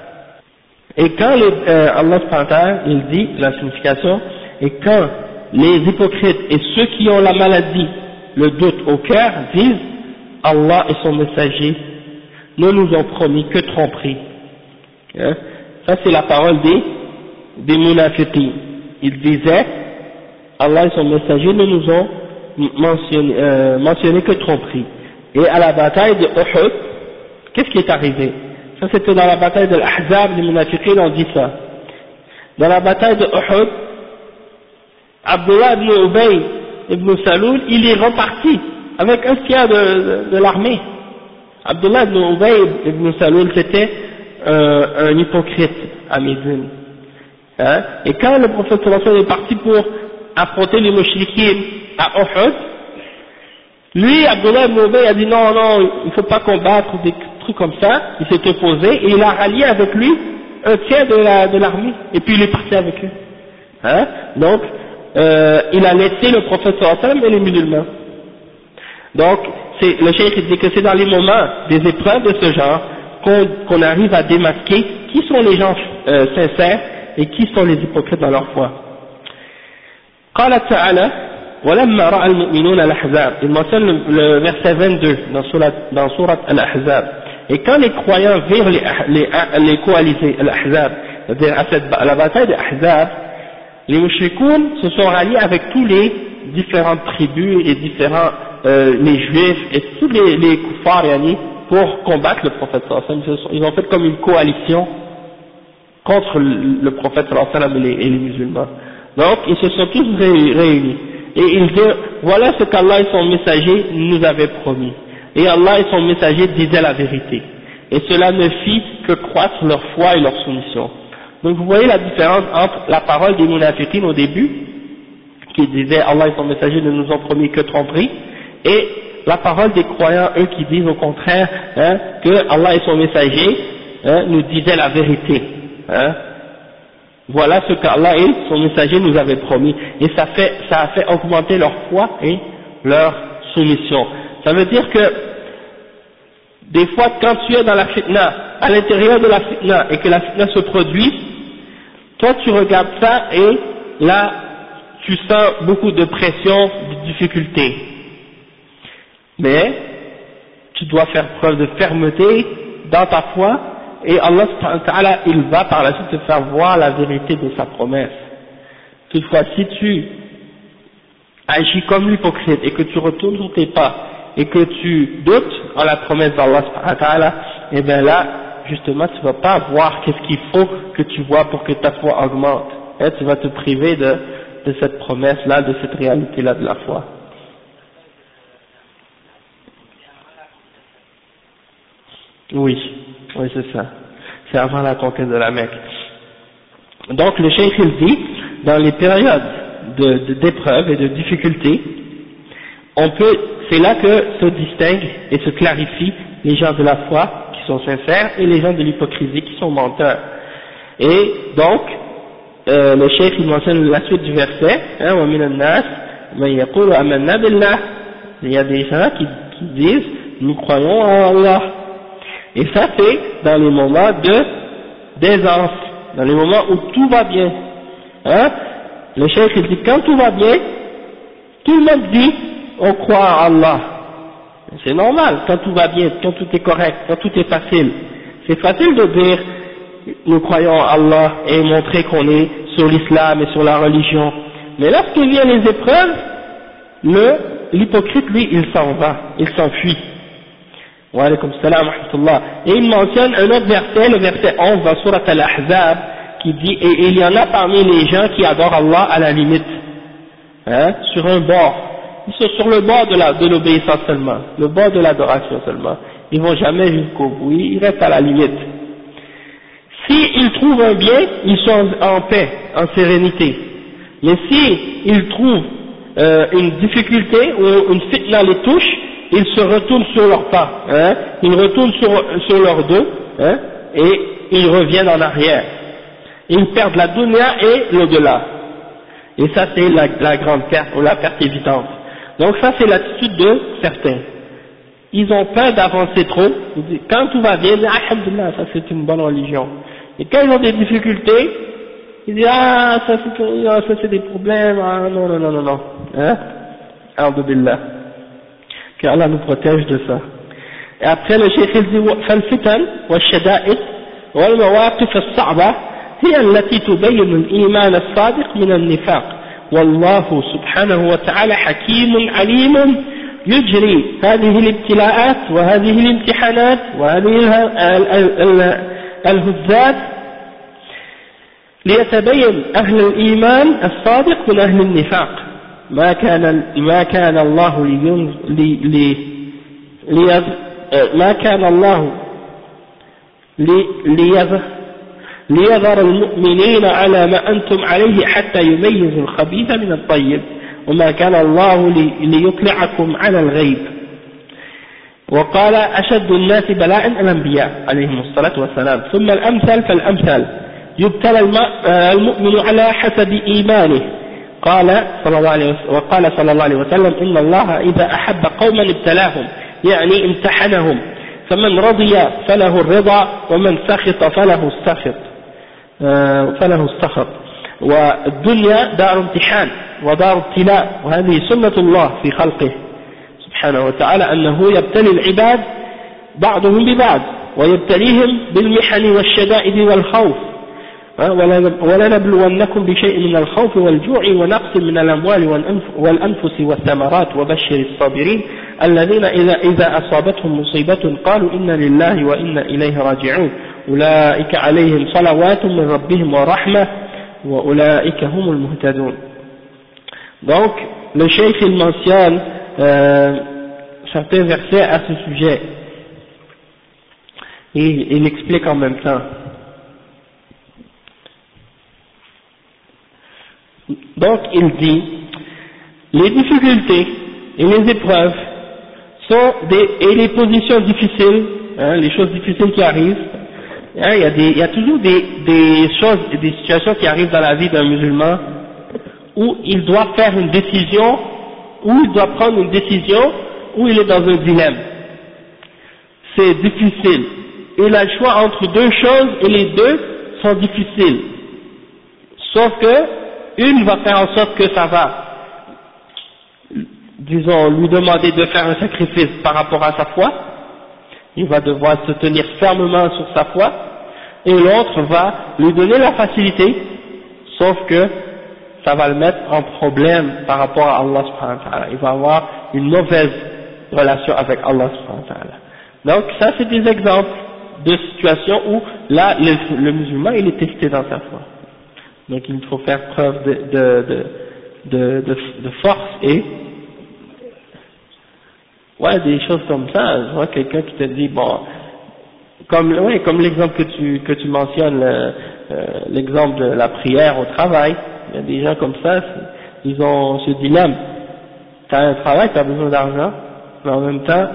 A: et quand Allah subhanahu wa ta'ala, il dit la signification, et quand les hypocrites et ceux qui ont la maladie, le doute au cœur, disent Allah et son messager ne nous ont promis que tromperie, ça c'est la parole des munafiqin. Ils disaient Allah et son messager ne nous ont mentionné que tromperie. Et à la bataille de Uhud, qu'est-ce qui est arrivé? Ça c'était dans la bataille de l'Ahzab, les munafiqin ont dit ça. Dans la bataille de Uhud, Abdullah ibn Ubay ibn Saloul, il est reparti avec un tiers de l'armée. Abdullah ibn Ubay ibn Saloul, c'était un hypocrite à Médine. Et quand le prophète sallallahu alayhi wa sallam est parti pour affronter les mushrikin à Uhud, lui, Abdullah ibn Ubay a dit non, il ne faut pas combattre, des trucs comme ça. Il s'est opposé et il a rallié avec lui un tiers de l'armée, et puis il est parti avec eux. Donc, il a laissé le prophète sallallahu alayhi wa sallam et les musulmans. Donc, le cheikh dit que c'est dans les moments des épreuves de ce genre qu'on arrive à démasquer qui sont les gens sincères et qui sont les hypocrites dans leur foi. قال تعالى ولما رأى المؤمنون الأحزاب, il mentionne le verset 22 dans sourate Al-Ahzab, et quand les croyants virent les coalisés Al-Ahzab, c'est-à-dire à la bataille d'Ahzab, les mushrikoun se sont ralliés avec tous les différentes tribus et les juifs et tous les kuffars pour combattre le prophète sallallahu alayhi wa sallam. Ils ont fait comme une coalition contre le prophète sallallahu alayhi wa sallam et les musulmans. Donc ils se sont tous réunis et ils dirent voilà ce qu'Allah et son messager nous avaient promis, et Allah et son messager disaient la vérité, et cela ne fit que croître leur foi et leur soumission. Donc vous voyez la différence entre la parole des munafiqin au début, qui disaient Allah et son messager ne nous ont promis que tromperie, et la parole des croyants, eux, qui disent au contraire que Allah et son messager nous disaient la vérité. Voilà ce qu'Allah et son messager nous avaient promis, et ça a fait augmenter leur foi et leur soumission. Ça veut dire que des fois, quand tu es dans la fitna, à l'intérieur de la fitna, et que la fitna se produit, toi tu regardes ça et là tu sens beaucoup de pression, de difficulté. Mais tu dois faire preuve de fermeté dans ta foi, et Allah subhanahu wa ta'ala, il va par la suite te faire voir la vérité de sa promesse. Toutefois, si tu agis comme l'hypocrite et que tu retournes sur tes pas et que tu doutes en la promesse d'Allah subhanahu wa ta'ala, et bien là, justement, tu vas pas voir qu'est-ce qu'il faut que tu vois pour que ta foi augmente. Et tu vas te priver de cette promesse-là, de cette réalité-là de la foi. Oui, oui c'est ça. C'est avant la conquête de la Mecque. Donc le cheikh il dit, dans les périodes d'épreuves et de difficultés, c'est là que se distinguent et se clarifient les gens de la foi qui sont sincères et les gens de l'hypocrisie qui sont menteurs. Et donc, le cheikh il mentionne la suite du verset, hein, وَمِنَ النَّاسِ مَنْ يَقُولُ آمَنَّا بِاللَّهِ. Il y a des gens qui disent, nous croyons en Allah. Et ça c'est dans les moments d'aisance, dans les moments où tout va bien. Hein? Le cheikh il dit, quand tout va bien, tout le monde dit, on croit en Allah. C'est normal, quand tout va bien, quand tout est correct, quand tout est facile. C'est facile de dire, nous croyons en Allah et montrer qu'on est sur l'islam et sur la religion. Mais lorsqu'il vient les épreuves, l'hypocrite, lui, il s'en va, il s'enfuit. Wa alaykum salam wa rahmatullah. Et il mentionne un autre verset, le verset 11 dans Surat Al-Ahzab, qui dit, et il y en a parmi les gens qui adorent Allah à la limite, hein, sur un bord. Ils sont sur le bord de l'obéissance seulement, le bord de l'adoration seulement. Ils vont jamais jusqu'au bout, ils restent à la limite. S'ils trouvent un bien, ils sont en paix, en sérénité. Mais s'ils trouvent une difficulté ou une fitna les touche, ils se retournent sur leurs pas, hein, ils retournent sur leur dos, hein, et ils reviennent en arrière. Ils perdent la dunya et l'au-delà. Et ça c'est la grande perte, ou la perte évidente. Donc ça c'est l'attitude de certains. Ils ont peur d'avancer trop, quand tout va bien, ils disent alhamdulillah, ça c'est une bonne religion. Et quand ils ont des difficultés, ils disent ça c'est des problèmes, non, hein, a'udhu billah. qu'Allah nous protège de ça. Et après le cheikh il dit فالفتن والشدائد والمواقف الصعبة هي التي تبين الإيمان الصادق من النفاق والله سبحانه وتعالى حكيم عليم يجري هذه الابتلاءات وهذه الامتحانات وهذه الهزات ليتبين أهل الإيمان الصادق من أهل النفاق ما كان الله ليظهر المؤمنين على ما أنتم عليه حتى يميزوا الخبيث من الطيب وما كان الله ليطلعكم على الغيب وقال أشد الناس بلاء الأنبياء عليهم الصلاة والسلام ثم الأمثل فالأمثل يبتلى المؤمن على حسب إيمانه وقال صلى الله عليه وسلم إن الله إذا أحب قوما ابتلاهم يعني امتحنهم فمن رضي فله الرضا ومن سخط فله السخط والدنيا دار امتحان ودار ابتلاء وهذه سنة الله في خلقه سبحانه وتعالى أنه يبتلي العباد بعضهم ببعض ويبتليهم بالمحن والشدائد والخوف ولنبلونكم بشيء من الخوف والجوع ونقص من الأموال والأنفس والثمرات وبشر الصابرين الذين إذا أصابتهم مصيبة قالوا إنا لله وإنا إليه راجعون أولئك عليهم صلوات من ربهم ورحمة وأولئك هم المهتدون. Donc le cheikh il mentionne certains versets à ce sujet et il explique en même temps. Donc il dit les difficultés et les épreuves et les positions difficiles, hein, les choses difficiles qui arrivent, hein, il y a toujours des choses et des situations qui arrivent dans la vie d'un musulman où il doit faire une décision, où il doit prendre une décision, où il est dans un dilemme. C'est difficile. Il a le choix entre deux choses et les deux sont difficiles. Sauf que une va faire en sorte que ça va, disons, lui demander de faire un sacrifice par rapport à sa foi, il va devoir se tenir fermement sur sa foi, et l'autre va lui donner la facilité, sauf que ça va le mettre en problème par rapport à Allah subhanahu wa ta'ala. Il va avoir une mauvaise relation avec Allah subhanahu wa ta'ala. Donc ça c'est des exemples de situations où là le musulman il est testé dans sa foi. Donc il faut faire preuve de force et ouais, des choses comme ça. Je vois quelqu'un qui te dit bon, comme l'exemple que tu mentionnes, l'exemple de la prière au travail. Il y a des gens comme ça, ils ont ce dilemme. T'as un travail, t'as besoin d'argent, mais en même temps,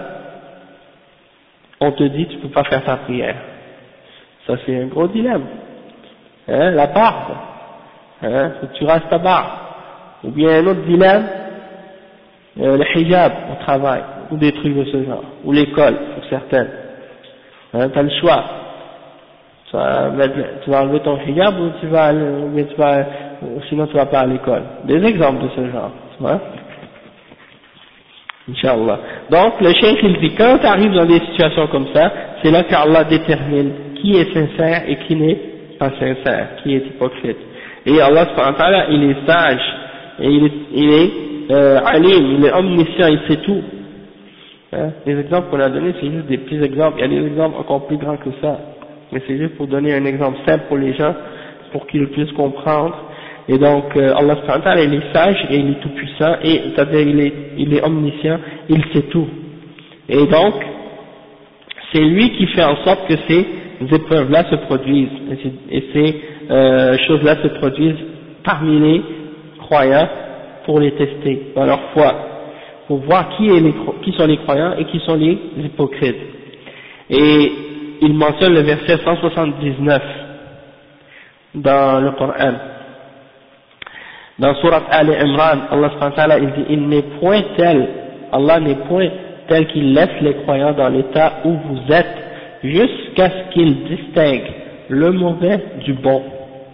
A: on te dit tu peux pas faire ta prière. Ça c'est un gros dilemme. Hein, la barbe. Hein, faut que tu rastes ta barbe. Ou bien un autre dilemme, le hijab au travail, ou des trucs de ce genre, ou l'école pour certaines. Hein, t'as le choix. Tu vas enlever ton hijab ou sinon tu vas pas à l'école. Des exemples de ce genre, tu vois. Inch'Allah. Donc le cheikh il dit quand tu arrives dans des situations comme ça, c'est là qu'Allah détermine qui est sincère et qui n'est pas sincère, qui est hypocrite. Et Allah subhanahu wa ta'ala, il est sage, et il est alim, il est omniscient, il sait tout. Hein? Les exemples qu'on a donnés, c'est juste des petits exemples, il y a des exemples encore plus grands que ça, mais c'est juste pour donner un exemple simple pour les gens, pour qu'ils puissent comprendre. Et donc Allah subhanahu wa ta'ala, il est sage et il est tout puissant, et c'est-à-dire il est omniscient, il sait tout. Et donc, c'est lui qui fait en sorte que ces épreuves-là se produisent, et ces choses-là se produisent parmi les croyants pour les tester dans leur foi, pour voir qui sont les croyants et qui sont les hypocrites. Et il mentionne le verset 179 dans le Coran. Dans Surat Al-Imran, Allah subhanahu wa ta'ala, il dit, Allah n'est point tel qu'il laisse les croyants dans l'état où vous êtes, jusqu'à ce qu'ils distinguent le mauvais du bon.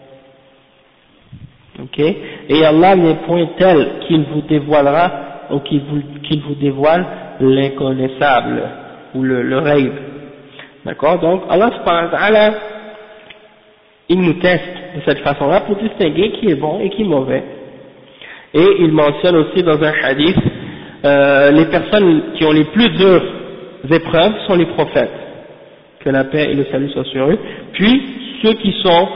A: Ok? Et Allah n'est point tel qu'il vous dévoilera, ou qu'il vous dévoile l'inconnaissable, ou le rêve. D'accord? Donc, Allah subhanahu wa ta'ala, il nous teste de cette façon-là pour distinguer qui est bon et qui est mauvais. Et il mentionne aussi dans un hadith, les personnes qui ont les plus dures épreuves sont les prophètes, que la paix et le salut soient sur eux, puis ceux qui sont,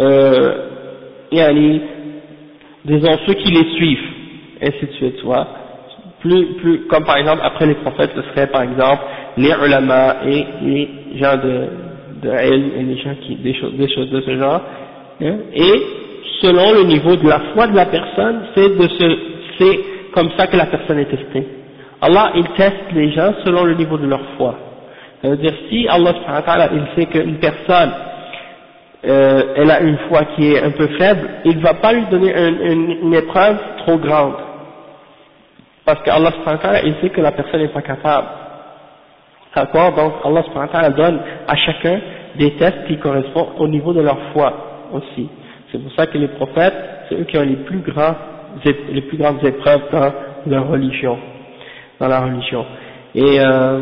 A: disons ceux qui les suivent, ainsi de suite, tu vois. Plus, comme par exemple après les prophètes, ce serait par exemple les ulama et les gens de ilm et les gens qui, des choses de ce genre, hein, et selon le niveau de la foi de la personne, c'est comme ça que la personne est testée. Allah, il teste les gens selon le niveau de leur foi. Ça veut dire, si Allah subhanahu wa ta'ala, il sait qu'une personne, elle a une foi qui est un peu faible, il ne va pas lui donner une épreuve trop grande. Parce qu'Allah subhanahu wa ta'ala, il sait que la personne n'est pas capable. D'accord? Donc Allah subhanahu wa ta'ala donne à chacun des tests qui correspondent au niveau de leur foi aussi. C'est pour ça que les prophètes, c'est eux qui ont les plus grandes épreuves dans leur religion, dans la religion. Et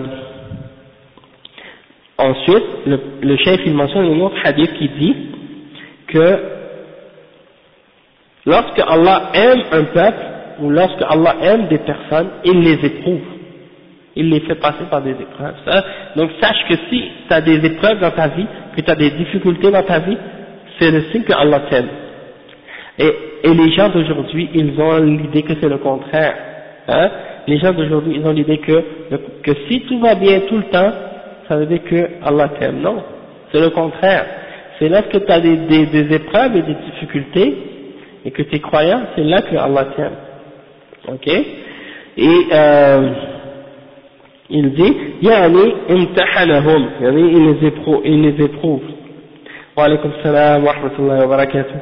A: ensuite, le chef il mentionne un autre hadith qui dit que lorsque Allah aime un peuple, ou lorsque Allah aime des personnes, il les éprouve. Il les fait passer par des épreuves. Donc sache que si tu as des épreuves dans ta vie, que tu as des difficultés dans ta vie, c'est le signe que Allah t'aime. Et les gens d'aujourd'hui, ils ont l'idée que c'est le contraire. Hein? Les gens d'aujourd'hui, ils ont l'idée que si tout va bien tout le temps, ça veut dire que Allah t'aime. Non, c'est le contraire. C'est lorsque tu as des épreuves et des difficultés, et que tu es croyant, c'est là que Allah t'aime. Ok? Et il dit, yani imtahanahum, yani il les éprouve. Wa alaykum salam wa rahmatullahi wa barakatuh.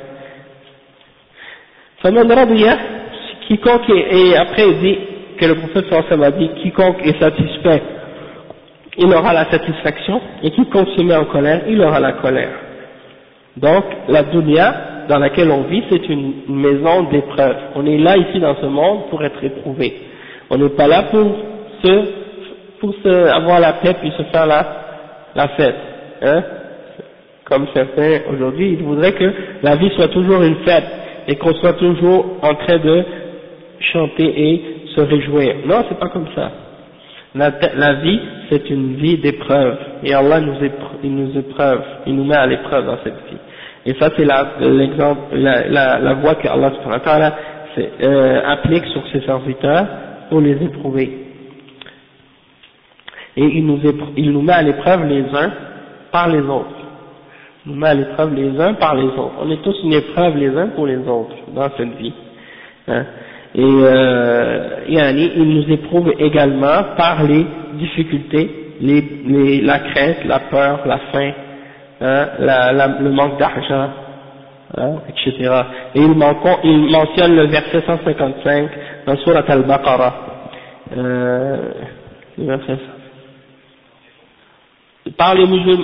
A: Faman radiya, quiconque et après il dit que le prophète sallallahu a dit, quiconque est satisfait, il aura la satisfaction, et quiconque se met en colère, il aura la colère. Donc la dunya dans laquelle on vit, c'est une maison d'épreuve. On est là ici dans ce monde pour être éprouvé. On n'est pas là pour avoir la paix puis se faire la fête. Hein? Comme certains aujourd'hui, ils voudraient que la vie soit toujours une fête et qu'on soit toujours en train de chanter et se réjouir. Non, c'est pas comme ça. La vie, c'est une vie d'épreuve, et Allah il nous épreuve, il nous met à l'épreuve dans cette vie. Et ça, c'est l'exemple, la voie que Allah subhanahu wa ta'ala applique sur ses serviteurs pour les éprouver. Et il nous met à l'épreuve les uns par les autres. Il nous met à l'épreuve les uns par les autres. On est tous une épreuve les uns pour les autres dans cette vie. Hein. Et il nous éprouve également par les difficultés, la crainte, la peur, la faim, hein, le manque d'argent, hein, etc. Et il mentionne le verset 155 dans Surat Al-Baqarah. Le verset par les musulmans,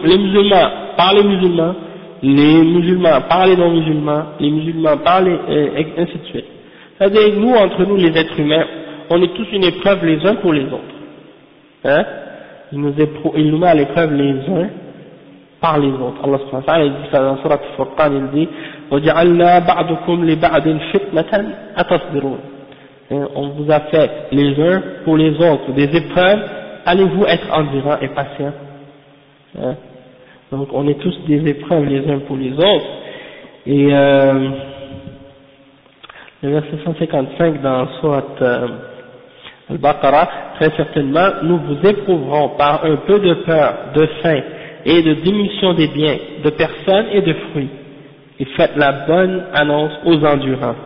A: les musulmans par les non-musulmans, les musulmans par les et ainsi de suite. C'est-à-dire, nous, entre nous, les êtres humains, on est tous une épreuve les uns pour les autres. Hein? Il nous met à l'épreuve les uns par les autres. Allah subhanahu wa ta'ala, il dit ça dans Surat Al-Furqan, il dit وَجَعَلْنَا بَعْضُكُمْ لِبَعْضٍ فِتْنَةً أَتَصْبِرُونَ. On vous a fait les uns pour les autres des épreuves, allez-vous être endurants et patients? Hein? Donc on est tous des épreuves les uns pour les autres. Et le verset 155 dans Surat Al-Baqarah, très certainement nous vous éprouverons par un peu de peur, de faim et de diminution des biens, de personnes et de fruits, et faites la bonne annonce aux endurants.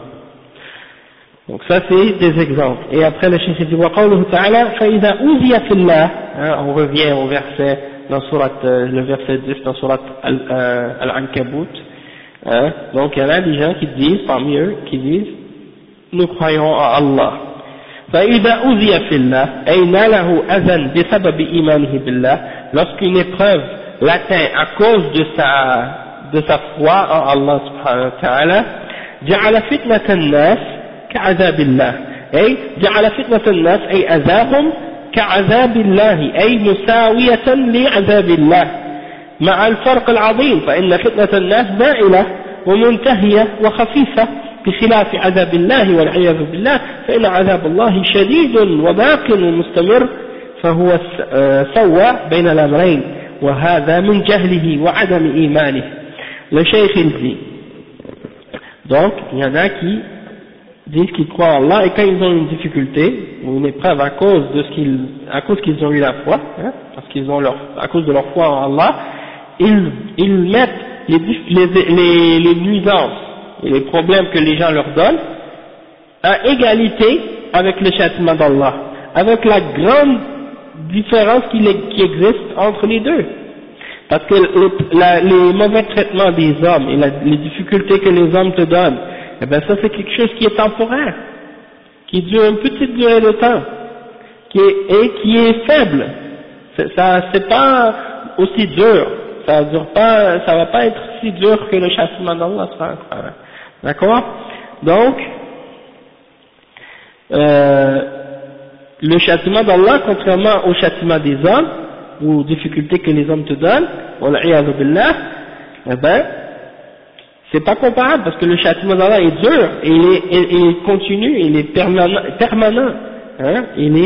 A: Donc ça c'est des exemples. Et après le Cheikh dit وَقَوْلُهُ تَعَالَى فَإِذَا أُوذِيَ فِي اللَّهِ, on revient au verset dans le verset 10 dans Surat Al-Ankabut. Hein, donc il y en a des gens qui disent, parmi eux, qui disent nous croyons en Allah. فإذا أُوذِيَ فِي اللَّهِ أي ناله أذى بسبب إيمانه بالله, lorsqu'une épreuve l'atteint à cause de sa foi en Allah subhanahu wa ta'ala, جعل فتنة الناس كعذاب الله, أي جعل فتنة الناس أي أذاهم كعذاب الله, أي مساوية لعذاب الله, مع الفرق العظيم فإن فتنة الناس زائلة ومنتهية وخفيفة بخلاف عذاب الله والعياذ بالله, فإن عذاب الله شديد وباق ومستمر, فهو سوى بين الأمرين وهذا من جهله وعدم إيمانه. Le cheikh il dit, donc il y en a qui disent qu'ils croient en Allah, et quand ils ont une difficulté ou une épreuve à cause qu'ils ont eu la foi, hein, parce qu'ils ont à cause de leur foi en Allah, ils mettent les nuisances et les problèmes que les gens leur donnent à égalité avec le châtiment d'Allah, avec la grande différence qui existe entre les deux. Parce que les mauvais traitements des hommes et les difficultés que les hommes te donnent, eh bien ça c'est quelque chose qui est temporaire, qui dure une petite durée de temps, qui est faible. C'est pas aussi dur, ça va pas être si dur que le châtiment d'Allah. D'accord? Donc, le châtiment d'Allah, contrairement au châtiment des hommes, ou aux difficultés que les hommes te donnent, wal'iyadhu billah, eh ben, c'est pas comparable, parce que le châtiment d'Allah est dur, et il est continu, il est permanent, hein,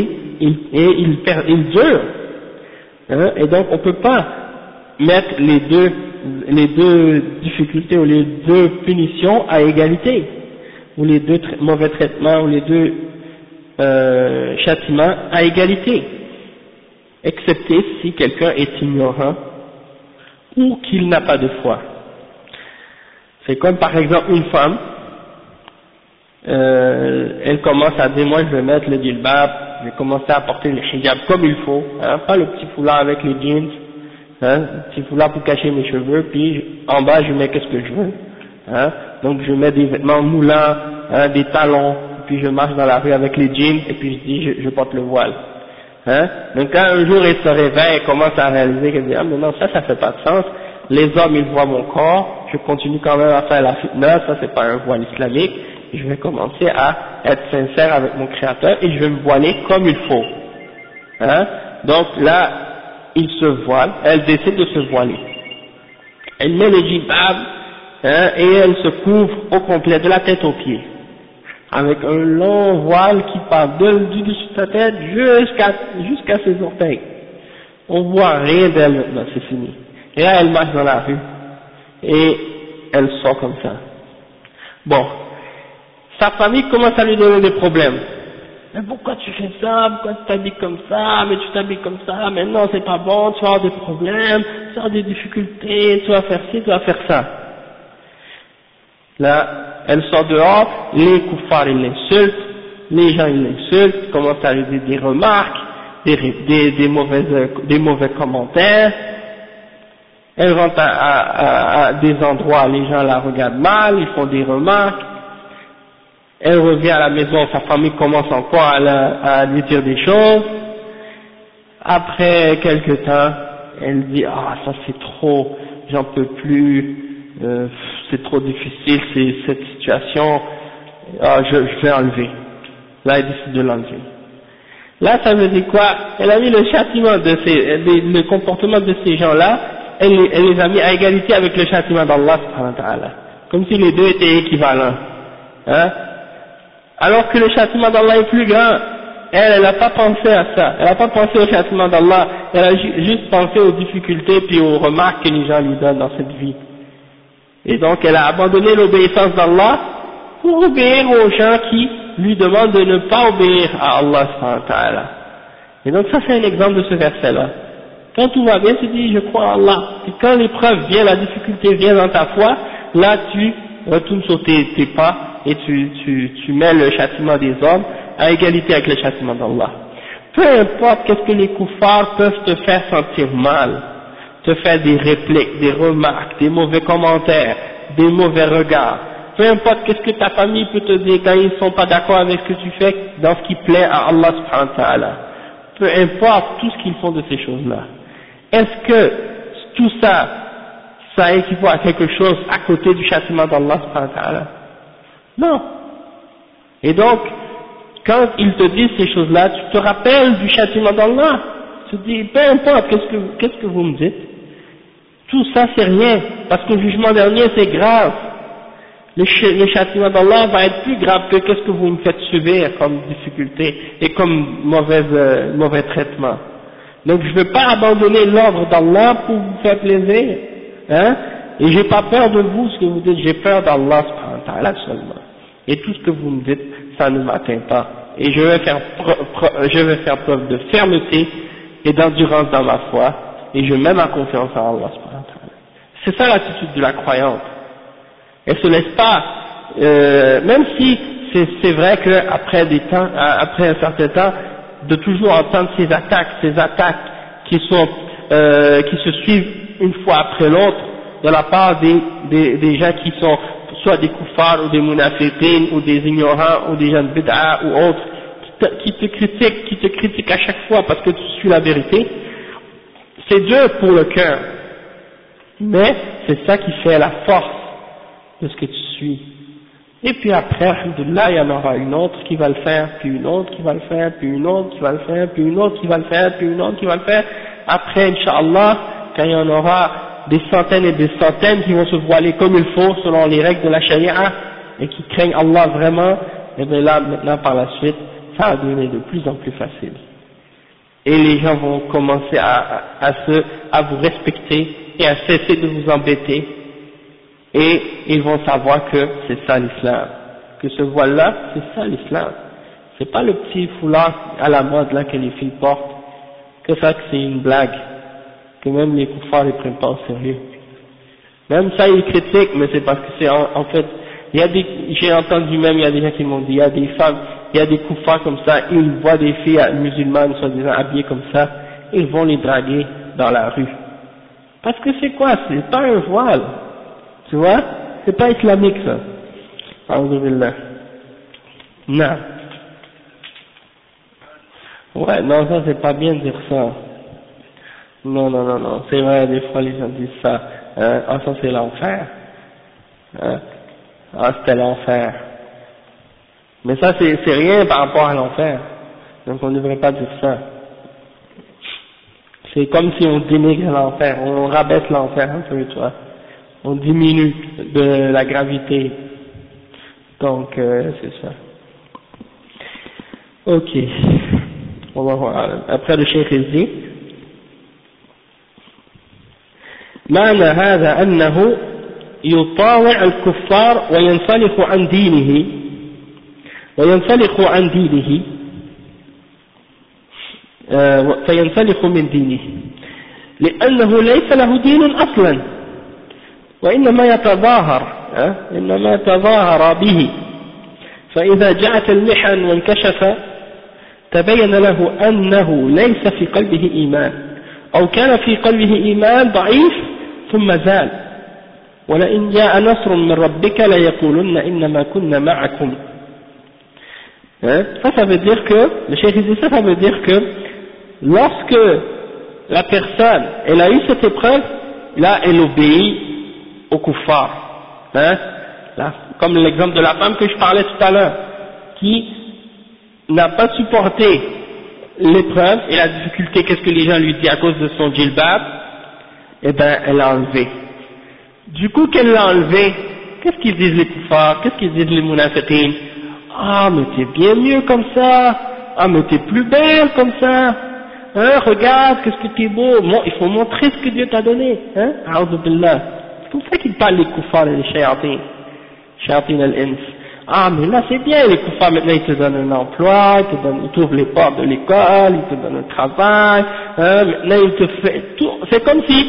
A: il dure, hein, et donc on peut pas mettre les deux difficultés ou les deux punitions à égalité, ou les deux mauvais traitements, ou les deux châtiments à égalité, excepté si quelqu'un est ignorant ou qu'il n'a pas de foi. C'est comme par exemple une femme, elle commence à dire moi je vais mettre le jilbab, je vais commencer à porter le hijab comme il faut, hein, pas le petit foulard avec les jeans, hein, le petit foulard pour cacher mes cheveux, puis en bas je mets qu'est-ce que je veux, hein, donc je mets des vêtements moulants, hein, des talons, puis je marche dans la rue avec les jeans et puis je dis je porte le voile. Hein? Donc quand un jour il se réveille et commence à réaliser qu'il dit ah mais non ça fait pas de sens, les hommes ils voient mon corps, je continue quand même à faire la fitna, ça c'est pas un voile islamique, je vais commencer à être sincère avec mon créateur et je vais me voiler comme il faut. Hein? Donc là il se voile, elle décide de se voiler, elle met le jilbab, hein, et elle se couvre au complet de la tête aux pieds. avec un long voile qui part du dessus de sa tête jusqu'à ses orteils. On voit rien d'elle maintenant, c'est fini. Et là, elle marche dans la rue, et elle sort comme ça. Bon, sa famille commence à lui donner des problèmes. Mais pourquoi tu fais ça? Pourquoi tu t'habilles comme ça? Mais tu t'habilles comme ça? Mais non, c'est pas bon, tu vas avoir des problèmes, tu vas avoir des difficultés, tu vas faire ci, tu vas faire ça. Là, elle sort dehors, les koufars ils l'insultent, les gens ils l'insultent, commencent à lui dire des remarques, des mauvais commentaires. Elle rentre à des endroits, les gens la regardent mal, ils font des remarques. Elle revient à la maison, sa famille commence encore à lui dire des choses. Après quelque temps, elle dit ah ça c'est trop, j'en peux plus, c'est trop difficile, c'est cette situation, je vais enlever. Là elle décide de l'enlever. Là ça veut dire quoi? Elle a mis le châtiment le comportement de ces gens-là, elle les a mis à égalité avec le châtiment d'Allah subhanahu wa ta'ala, comme si les deux étaient équivalents, hein? Alors que le châtiment d'Allah est plus grand. Elle n'a pas pensé à ça, elle n'a pas pensé au châtiment d'Allah, elle a juste pensé aux difficultés puis aux remarques que les gens lui donnent dans cette vie. Et donc elle a abandonné l'obéissance d'Allah pour obéir aux gens qui lui demandent de ne pas obéir à Allah subhanahu wa ta'ala. Et donc ça c'est un exemple de ce verset-là. Quand tout va bien, tu dis je crois en Allah. Et quand l'épreuve vient, la difficulté vient dans ta foi, là tu retournes sur tes pas et tu mets le châtiment des hommes à égalité avec le châtiment d'Allah. Peu importe qu'est-ce que les koufars peuvent te faire sentir mal, te faire des répliques, des remarques, des mauvais commentaires, des mauvais regards, peu importe qu'est-ce que ta famille peut te dire quand ils ne sont pas d'accord avec ce que tu fais dans ce qui plaît à Allah subhanahu wa ta'ala, peu importe tout ce qu'ils font de ces choses-là, est-ce que tout ça, ça équivaut à quelque chose à côté du châtiment d'Allah subhanahu wa ta'ala? Non. Et donc, quand ils te disent ces choses-là, tu te rappelles du châtiment d'Allah. Tu te dis, peu importe, qu'est-ce que vous me dites? Tout ça c'est rien, parce que le jugement dernier c'est grave. Le châtiment d'Allah va être plus grave que qu'est-ce que vous me faites subir comme difficulté et comme mauvais traitement. Donc je ne veux pas abandonner l'ordre d'Allah pour vous faire plaisir, hein? Et j'ai pas peur de vous, ce que vous dites, j'ai peur d'Allah subhanahu wa ta'ala seulement. Et tout ce que vous me dites, ça ne m'atteint pas. Et je vais faire preuve de fermeté et d'endurance dans ma foi, et je mets ma confiance en Allah subhanahu wa ta'ala. C'est ça l'attitude de la croyante. Elle se laisse pas, même si c'est vrai qu'après après un certain temps, de toujours entendre ces attaques qui se suivent une fois après l'autre, de la part des gens qui sont soit des koufars ou des munafiqin ou des ignorants ou des gens de bid'a ou autres, qui te critiquent à chaque fois parce que tu suis la vérité, c'est dur pour le cœur, mais c'est ça qui fait la force de ce que tu suis. Et puis après, alhamdoulilah, il y en aura une autre qui va le faire, puis une autre qui va le faire, puis une autre qui va le faire, puis une autre qui va le faire, puis une autre qui va le faire. Après, Inch'Allah, quand il y en aura des centaines et des centaines qui vont se voiler comme il faut selon les règles de la charia et qui craignent Allah vraiment, et bien là, maintenant par la suite, ça va devenir de plus en plus facile. Et les gens vont commencer à vous respecter et à cesser de vous embêter. Et ils vont savoir que c'est ça l'islam, que ce voile-là, c'est ça l'islam. C'est pas le petit foulard à la mode là que les filles portent, que ça que c'est une blague, que même les koufars les prennent pas au sérieux. Même ça ils critiquent, mais c'est parce que c'est en fait, j'ai entendu même, il y a des gens qui m'ont dit, il y a des femmes, il y a des koufars comme ça, ils voient des filles musulmanes soi-disant habillées comme ça, ils vont les draguer dans la rue. Parce que c'est quoi? C'est pas un voile. Tu vois, c'est pas islamique ça. Alhamdulillah. Non. Ouais, non, ça c'est pas bien de dire ça. Non, c'est vrai, des fois les gens disent ça. Ah, ça c'est l'enfer. Ah, c'était l'enfer. Mais ça c'est rien par rapport à l'enfer. Donc on ne devrait pas dire ça. C'est comme si on dénigre l'enfer, on rabaisse l'enfer un peu, tu vois. On diminue de la gravité. Donc, c'est ça. Ok. Wallahu a'lam. Après le Cheikh dit معنى هذا أنه يطاوع الكفار وينسلخ عن دينه فينسلخ من دينه لأنه ليس له دين أصلا وإنما يتظاهر به فإذا جاءت المحن وانكشف تبين له أنه ليس في قلبه إيمان أو كان في قلبه إيمان ضعيف ثم زال ولئن جاء نصر من ربك ليقولن إنما كنا معكم. Ça veut dire que, le cheikh dit ça veut dire que lorsque la personne elle a eu cette épreuve, là elle obéit au kuffar, comme l'exemple de la femme que je parlais tout à l'heure, qui n'a pas supporté l'épreuve et la difficulté, qu'est-ce que les gens lui disent à cause de son djilbab, eh ben elle l'a enlevé. Du coup qu'elle l'a enlevé, qu'est-ce qu'ils disent les kuffars, qu'est-ce qu'ils disent les munafiqin? Ah mais t'es bien mieux comme ça, ah mais t'es plus belle comme ça, regarde qu'est-ce que t'es beau, il faut montrer ce que Dieu t'a donné, a'udhu billah. C'est comme ça qu'ils parlent les kuffars et les shayatin al-ins. Ah mais là c'est bien, les kuffars maintenant ils te donnent un emploi, ils t'ouvrent les portes de l'école, ils te donnent un travail, maintenant ils te font tout, c'est comme si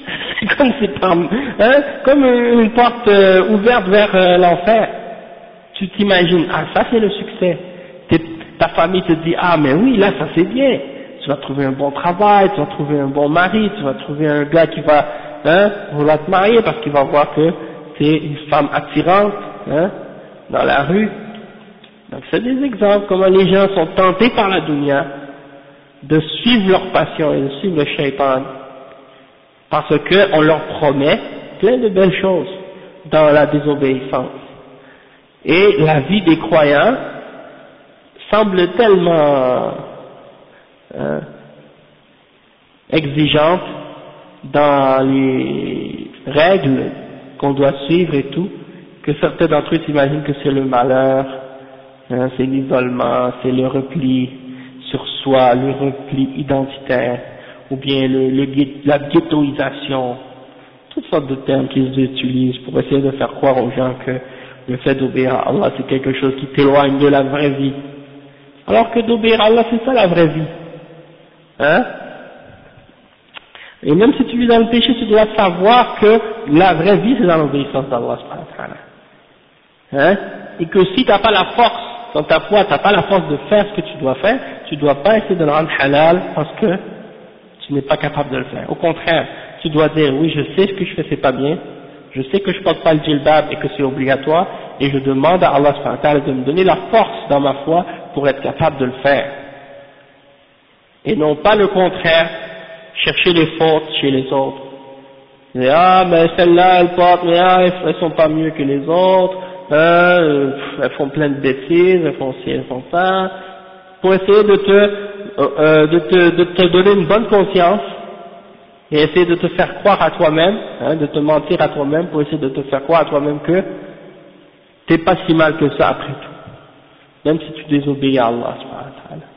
A: comme une porte ouverte vers l'enfer. Tu t'imagines, ah ça c'est le succès, ta famille te dit, ah mais oui là ça c'est bien, tu vas trouver un bon travail, tu vas trouver un bon mari, tu vas trouver un gars qui va vouloir te marier parce qu'il va voir que c'est une femme attirante dans la rue. Donc c'est des exemples comment les gens sont tentés par la dunya de suivre leur passion et de suivre le shaitan parce qu'on leur promet plein de belles choses dans la désobéissance. Et la vie des croyants semble tellement exigeante dans les règles qu'on doit suivre et tout, que certains d'entre eux s'imaginent que c'est le malheur, c'est l'isolement, c'est le repli sur soi, le repli identitaire, ou bien la ghettoisation, toutes sortes de termes qu'ils utilisent pour essayer de faire croire aux gens que le fait d'obéir à Allah c'est quelque chose qui t'éloigne de la vraie vie. Alors que d'obéir à Allah c'est ça la vraie vie. Et même si tu vis dans le péché, tu dois savoir que la vraie vie c'est dans l'obéissance d'Allah subhanahu wa ta'ala. Et que si tu n'as pas la force, dans ta foi, tu n'as pas la force de faire ce que tu dois faire, tu ne dois pas essayer de le rendre halal parce que tu n'es pas capable de le faire. Au contraire, tu dois dire oui je sais ce que je fais c'est pas bien, je sais que je porte pas le djilbab et que c'est obligatoire, et je demande à Allah subhanahu wa ta'ala de me donner la force dans ma foi pour être capable de le faire. Et non pas le contraire, chercher les fautes chez les autres. Et, ah mais celle-là elle porte, mais elles sont pas mieux que les autres, elles font plein de bêtises, elles font ci, elles font ça, pour essayer de te donner une bonne conscience, et essayer de te faire croire à toi-même, de te mentir à toi-même pour essayer de te faire croire à toi-même que t'es pas si mal que ça après tout, même si tu désobéis à Allah subhanahu wa ta'ala.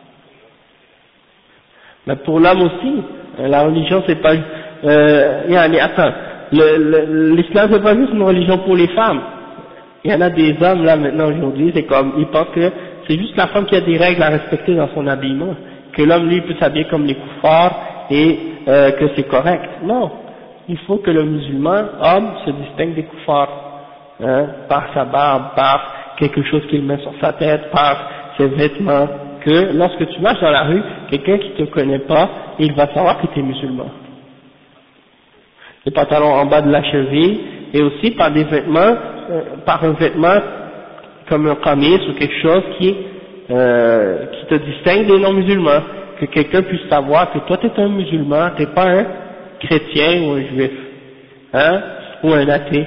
A: Mais pour l'homme aussi, la religion c'est pas, attends, l'islam c'est pas juste une religion pour les femmes. Il y en a des hommes là maintenant aujourd'hui, c'est comme, ils pensent que c'est juste la femme qui a des règles à respecter dans son habillement, que l'homme lui peut s'habiller comme les kuffars et que c'est correct. Non, il faut que le musulman, homme, se distingue des kuffars, par sa barbe, par quelque chose qu'il met sur sa tête, par ses vêtements, que lorsque tu marches dans la rue, quelqu'un qui te connaît pas, il va savoir que tu es musulman. Les pantalons en bas de la cheville, et aussi par des vêtements, par un vêtement comme un qamis ou quelque chose qui te distingue des non-musulmans, que quelqu'un puisse savoir que toi tu es un musulman, tu n'es pas un chrétien ou un juif, ou un athée.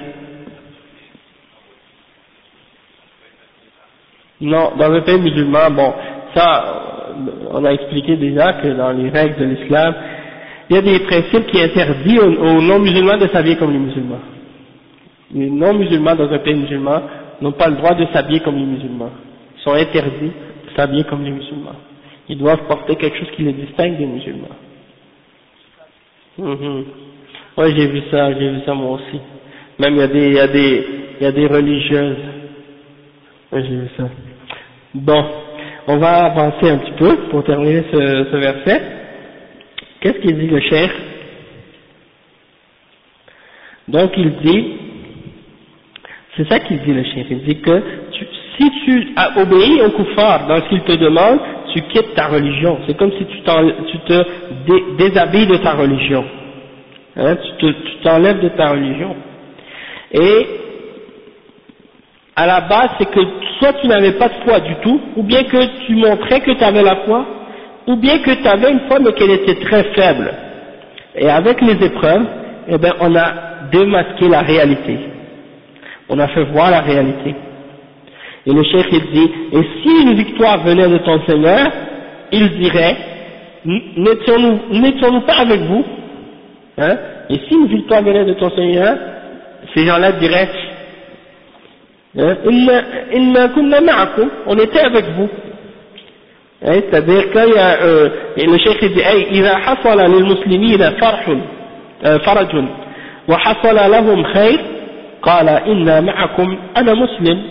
A: Non, dans un pays musulman, bon, ça, on a expliqué déjà que dans les règles de l'islam, il y a des principes qui interdisent aux non-musulmans de s'habiller comme les musulmans. Les non-musulmans dans un pays musulman n'ont pas le droit de s'habiller comme les musulmans. Ils sont interdits de s'habiller comme les musulmans. Ils doivent porter quelque chose qui les distingue des musulmans. Ouais, j'ai vu ça moi aussi. Même il y a des religieuses. Ouais, j'ai vu ça. Bon, on va avancer un petit peu pour terminer ce verset. Qu'est-ce qu'il dit le cheikh? Donc il dit, c'est ça qu'il dit le cheikh, il dit que si tu as obéi au kuffar dans ce qu'il te demande, tu quittes ta religion. C'est comme si tu te déshabilles de ta religion. Hein, tu t'enlèves de ta religion. Et à la base, c'est que soit tu n'avais pas de foi du tout, ou bien que tu montrais que tu avais la foi, ou bien que tu avais une foi mais qu'elle était très faible. Et avec les épreuves, eh ben, on a démasqué la réalité. On a fait voir la réalité. Et le cheikh il dit, et si une victoire venait de ton Seigneur, il dirait, n'étions-nous pas avec vous, hein? Et si une victoire venait de ton Seigneur, ces gens-là diraient, inna kunna ma'akum, on était avec vous. Hein? C'est-à-dire quand il y a, et le cheikh il dit, إذا حصل للمسلمين فرج وحصل لهم خير قال إنا معكم أنا مسلم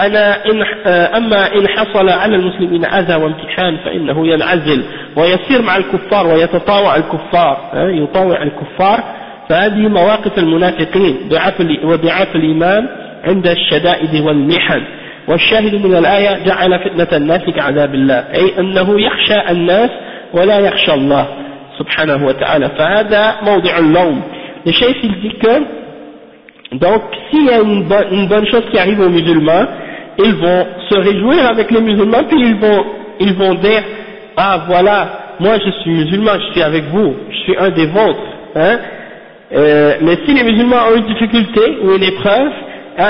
A: أما إن حصل على المسلمين أذى وامتحان فإنه ينعزل ويسير مع الكفار ويتطاوع الكفار يطاوع الكفار فهذه مواقف المنافقين وضعاف الإيمان عند الشدائد والمحن والشاهد من الآية جعل فتنة الناس كعذاب الله أي أنه يخشى الناس ولا يخشى الله سبحانه وتعالى فهذا موضع اللوم. Le cheikh il dit que donc s'il y a une bonne chose qui arrive aux musulmans, ils vont se réjouir avec les musulmans, puis ils vont dire, ah voilà, moi je suis musulman, je suis avec vous, je suis un des vôtres, hein. Mais si les musulmans ont une difficulté ou une épreuve, hein,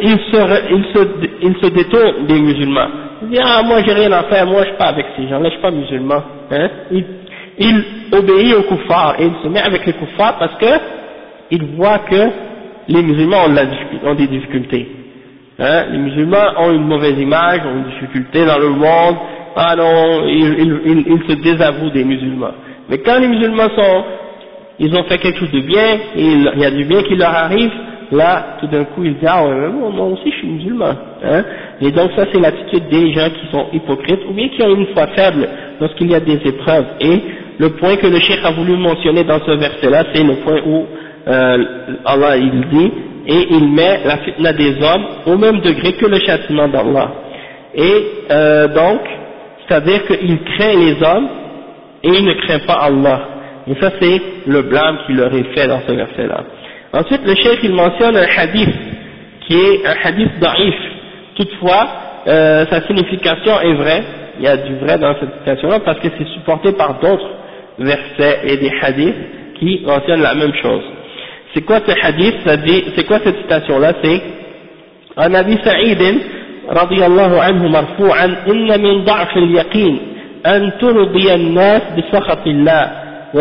A: ils se détournent des musulmans. Ils disent, ah moi j'ai rien à faire, moi je suis pas avec ces gens-là, je suis pas musulman, hein. Il obéit aux kuffars et il se met avec les kuffars parce que il voit que les musulmans ont des difficultés. Hein, les musulmans ont une mauvaise image, ont une difficulté dans le monde, ah non, ils se désavouent des musulmans. Mais quand les musulmans ils ont fait quelque chose de bien, et il y a du bien qui leur arrive, là, tout d'un coup, ils disent, ah ouais, mais moi aussi je suis musulman. Hein, et donc ça c'est l'attitude des gens qui sont hypocrites, ou bien qui ont une foi faible lorsqu'il y a des épreuves. Et le point que le cheikh a voulu mentionner dans ce verset-là, c'est le point où Allah il dit, et il met la fitna des hommes au même degré que le châtiment d'Allah. Et donc, c'est-à-dire qu'il craint les hommes et il ne craint pas Allah. Et ça c'est le blâme qui leur est fait dans ce verset-là. Ensuite, le cheikh il mentionne un hadith qui est un hadith da'if. Toutefois, sa signification est vraie. Il y a du vrai dans cette citation-là parce que c'est supporté par d'autres versets et des hadiths qui mentionnent la même chose. C'est quoi ce hadith? C'est quoi cette citation-là? C'est عن أبي سعيد رضي الله عنه مرفوعا إن من ضعف اليقين أن ترضي الناس بسخط الله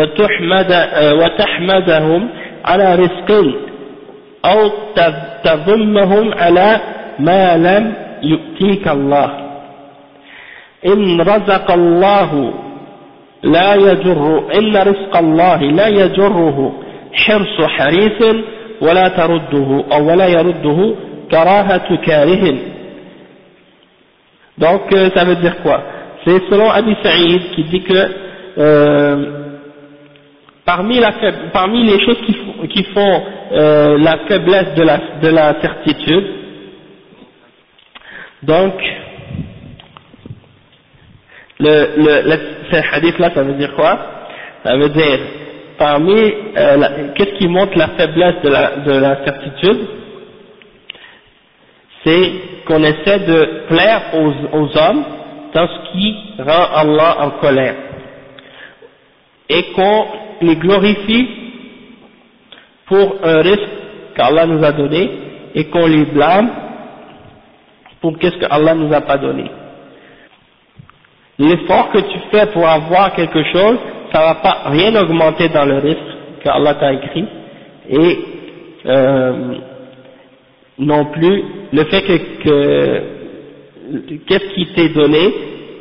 A: وتحمدهم على رزق أو تذمهم على ما لم يؤتيك الله إن رزق الله لا يجر إن رزق الله لا يجره حرص حريص ولا ترده أو ولا يرده كراهة كاره. Donc ça veut dire quoi? C'est selon Abi Saïd qui dit que parmi les choses qui font la faiblesse de la certitude, donc ce hadith là ça veut dire quoi? Ça veut dire parmi qu'est-ce qui montre la faiblesse de la certitude, c'est qu'on essaie de plaire aux hommes dans ce qui rend Allah en colère et qu'on les glorifie pour un risque qu'Allah nous a donné et qu'on les blâme pour qu'est-ce que Allah nous a pas donné. L'effort que tu fais pour avoir quelque chose, ça va pas rien augmenter dans le risque qu'Allah t'a écrit, et non plus le fait que qu'est-ce qui t'est donné,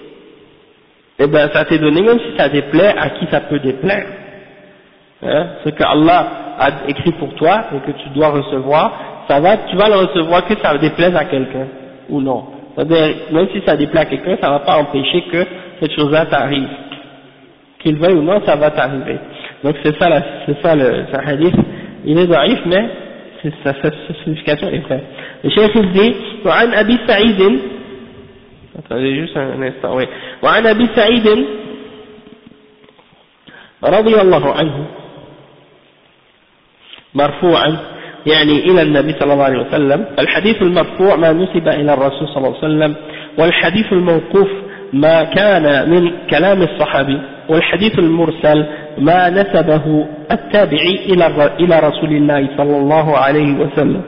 A: eh ben ça t'est donné même si ça déplaît à qui ça peut déplaire. Hein, ce que Allah a écrit pour toi et que tu dois recevoir, tu vas le recevoir que ça déplaise à quelqu'un ou non. C'est-à-dire, même si ça déplaît à quelqu'un, ça ne va pas empêcher que cette chose-là t'arrive. Qu'il veuille ou non, ça va t'arriver. Donc c'est ça ce hadith. Il est daïf, mais sa signification est vraie. Le cheikh il dit, وعن أبي سعيد, attendez juste un instant, oui. وعن أبي سعيد رضي الله عنه مرفوعا يعني إلى النبي صلى الله عليه وسلم. الحديث المرفوع ما نسب إلى الرسول صلى الله عليه وسلم، والحديث الموقوف ما كان من كلام الصحابي، والحديث المرسل ما نسبه التابعي إلى رسول الله صلى الله عليه وسلم.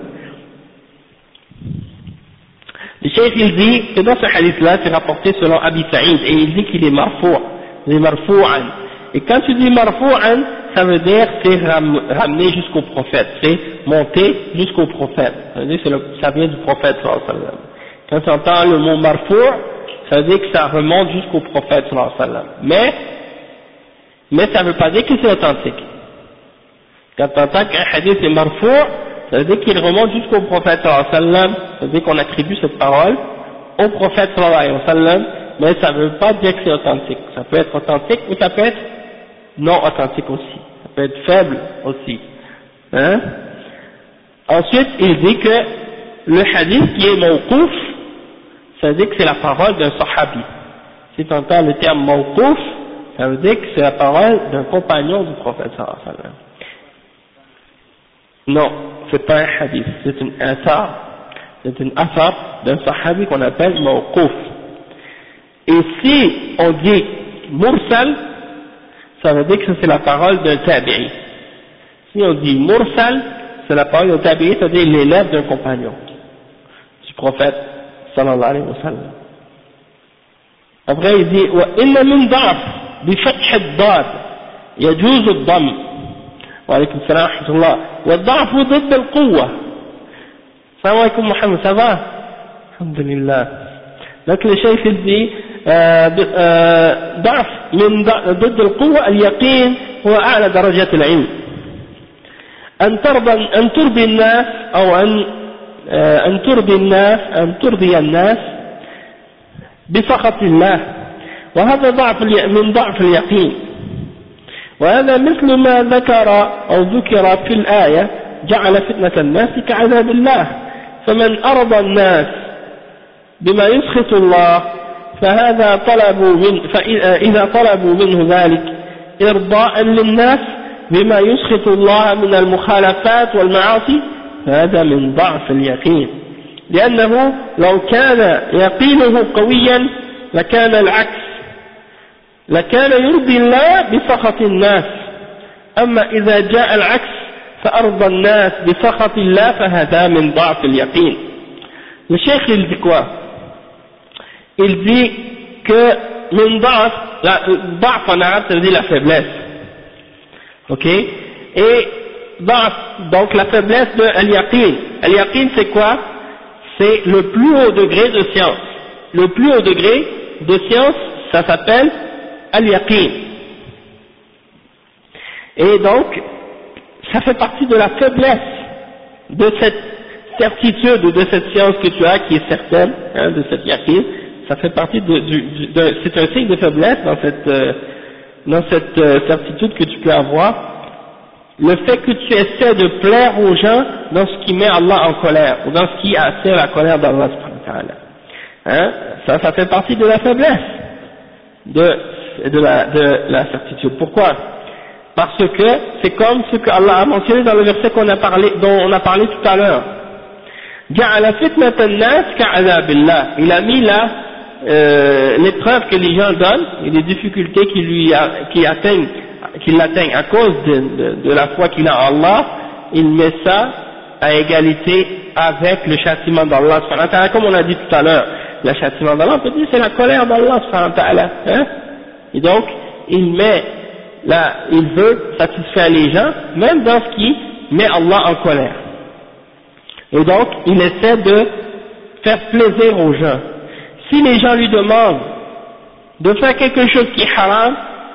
A: Le cheikh il dit que dans ce hadith-là, c'est rapporté selon Abi Saïd, et il dit qu'il est marfou', il est marfou'an. Et quand tu dis marfou'an, ça veut dire c'est ramené jusqu'au prophète, c'est monter jusqu'au prophète. Ça veut dire ça vient du prophète sallallahu alayhi wa sallam. Quand tu entends le mot marfou', ça veut dire que ça remonte jusqu'au prophète sallallahu alayhi wa sallam. Mais ça ne veut pas dire que c'est authentique. Quand tu entends qu'un hadith est marfou', ça veut dire qu'il remonte jusqu'au prophète sallallahu alayhi wa sallam, ça veut dire qu'on attribue cette parole au prophète sallallahu alayhi wa sallam, mais ça ne veut pas dire que c'est authentique. Ça peut être authentique ou ça peut être non authentique aussi. Ça peut être faible aussi. Hein? Ensuite, il dit que le hadith qui est mawqouf, ça veut dire que c'est la parole d'un sahabi. Si tu entends le terme mawqouf, ça veut dire que c'est la parole d'un compagnon du prophète sallallahu alayhi wa sallam. Non, c'est pas un hadith, c'est une athar. C'est une athar d'un sahabi qu'on appelle mawqouf. Et si on dit mursal, ça veut dire que c'est la parole d'un tabi'i. Si on dit mursal, c'est la parole d'un tabi'i, c'est-à-dire l'élève d'un compagnon du prophète sallallahu alayhi wa sallam. Après il dit وَإِنَّ مِنْ ضَعْفٍ بِفَتْحِ الضَّادِ يَجُوزُ الضَّمِّ. وعليكم السلام ورحمة الله. والضعف ضد القوة. السلام عليكم محمد, ça va? Alhamdulillah. Donc le cheikh il dit ضعف من ضد القوة اليقين هو أعلى درجات العلم. أن ترضي الناس أو أن ترضي الناس بسخط الله، وهذا ضعف من ضعف اليقين. وهذا مثل ما ذكر في الآية جعل فتنة الناس كعذاب الله، فمن أرضى الناس بما يسخط الله فإذا طلبوا منه ذلك إرضاء للناس بما يسخط الله من المخالفات والمعاصي فهذا من ضعف اليقين، لأنه لو كان يقينه قويا لكان العكس، لكان يرضي الله بسخط الناس. أما إذا جاء العكس فأرضى الناس بسخط الله فهذا من ضعف اليقين. Le cheikh il dit quoi? Il dit que min da'f, da'f en arabe ça veut dire la faiblesse, ok, et da'f, donc la faiblesse de al-yaqin. Al-yaqin c'est quoi? C'est le plus haut degré de science. Le plus haut degré de science, ça s'appelle al-yaqin. Et donc, ça fait partie de la faiblesse de cette certitude ou de cette science que tu as qui est certaine, hein, de cette yaqin. Ça fait partie c'est un signe de faiblesse dans cette certitude que tu peux avoir. Le fait que tu essaies de plaire aux gens dans ce qui met Allah en colère, ou dans ce qui attire la colère d'Allah subhanahu wa ta'ala. Hein? Ça fait partie de la faiblesse de la certitude. Pourquoi? Parce que c'est comme ce que Allah a mentionné dans le verset dont on a parlé tout à l'heure. Ja'ala fitnata an-nas ka'adhabillah. Il a mis là l'épreuve que les gens donnent et les difficultés qui l'atteignent à cause de la foi qu'il a en Allah, il met ça à égalité avec le châtiment d'Allah subhanahu wa ta'ala. Comme on a dit tout à l'heure, le châtiment d'Allah, on peut dire c'est la colère d'Allah subhanahu wa ta'ala, hein? Et donc il veut satisfaire les gens même dans ce qui met Allah en colère, et donc il essaie de faire plaisir aux gens. Si les gens lui demandent de faire quelque chose qui est haram,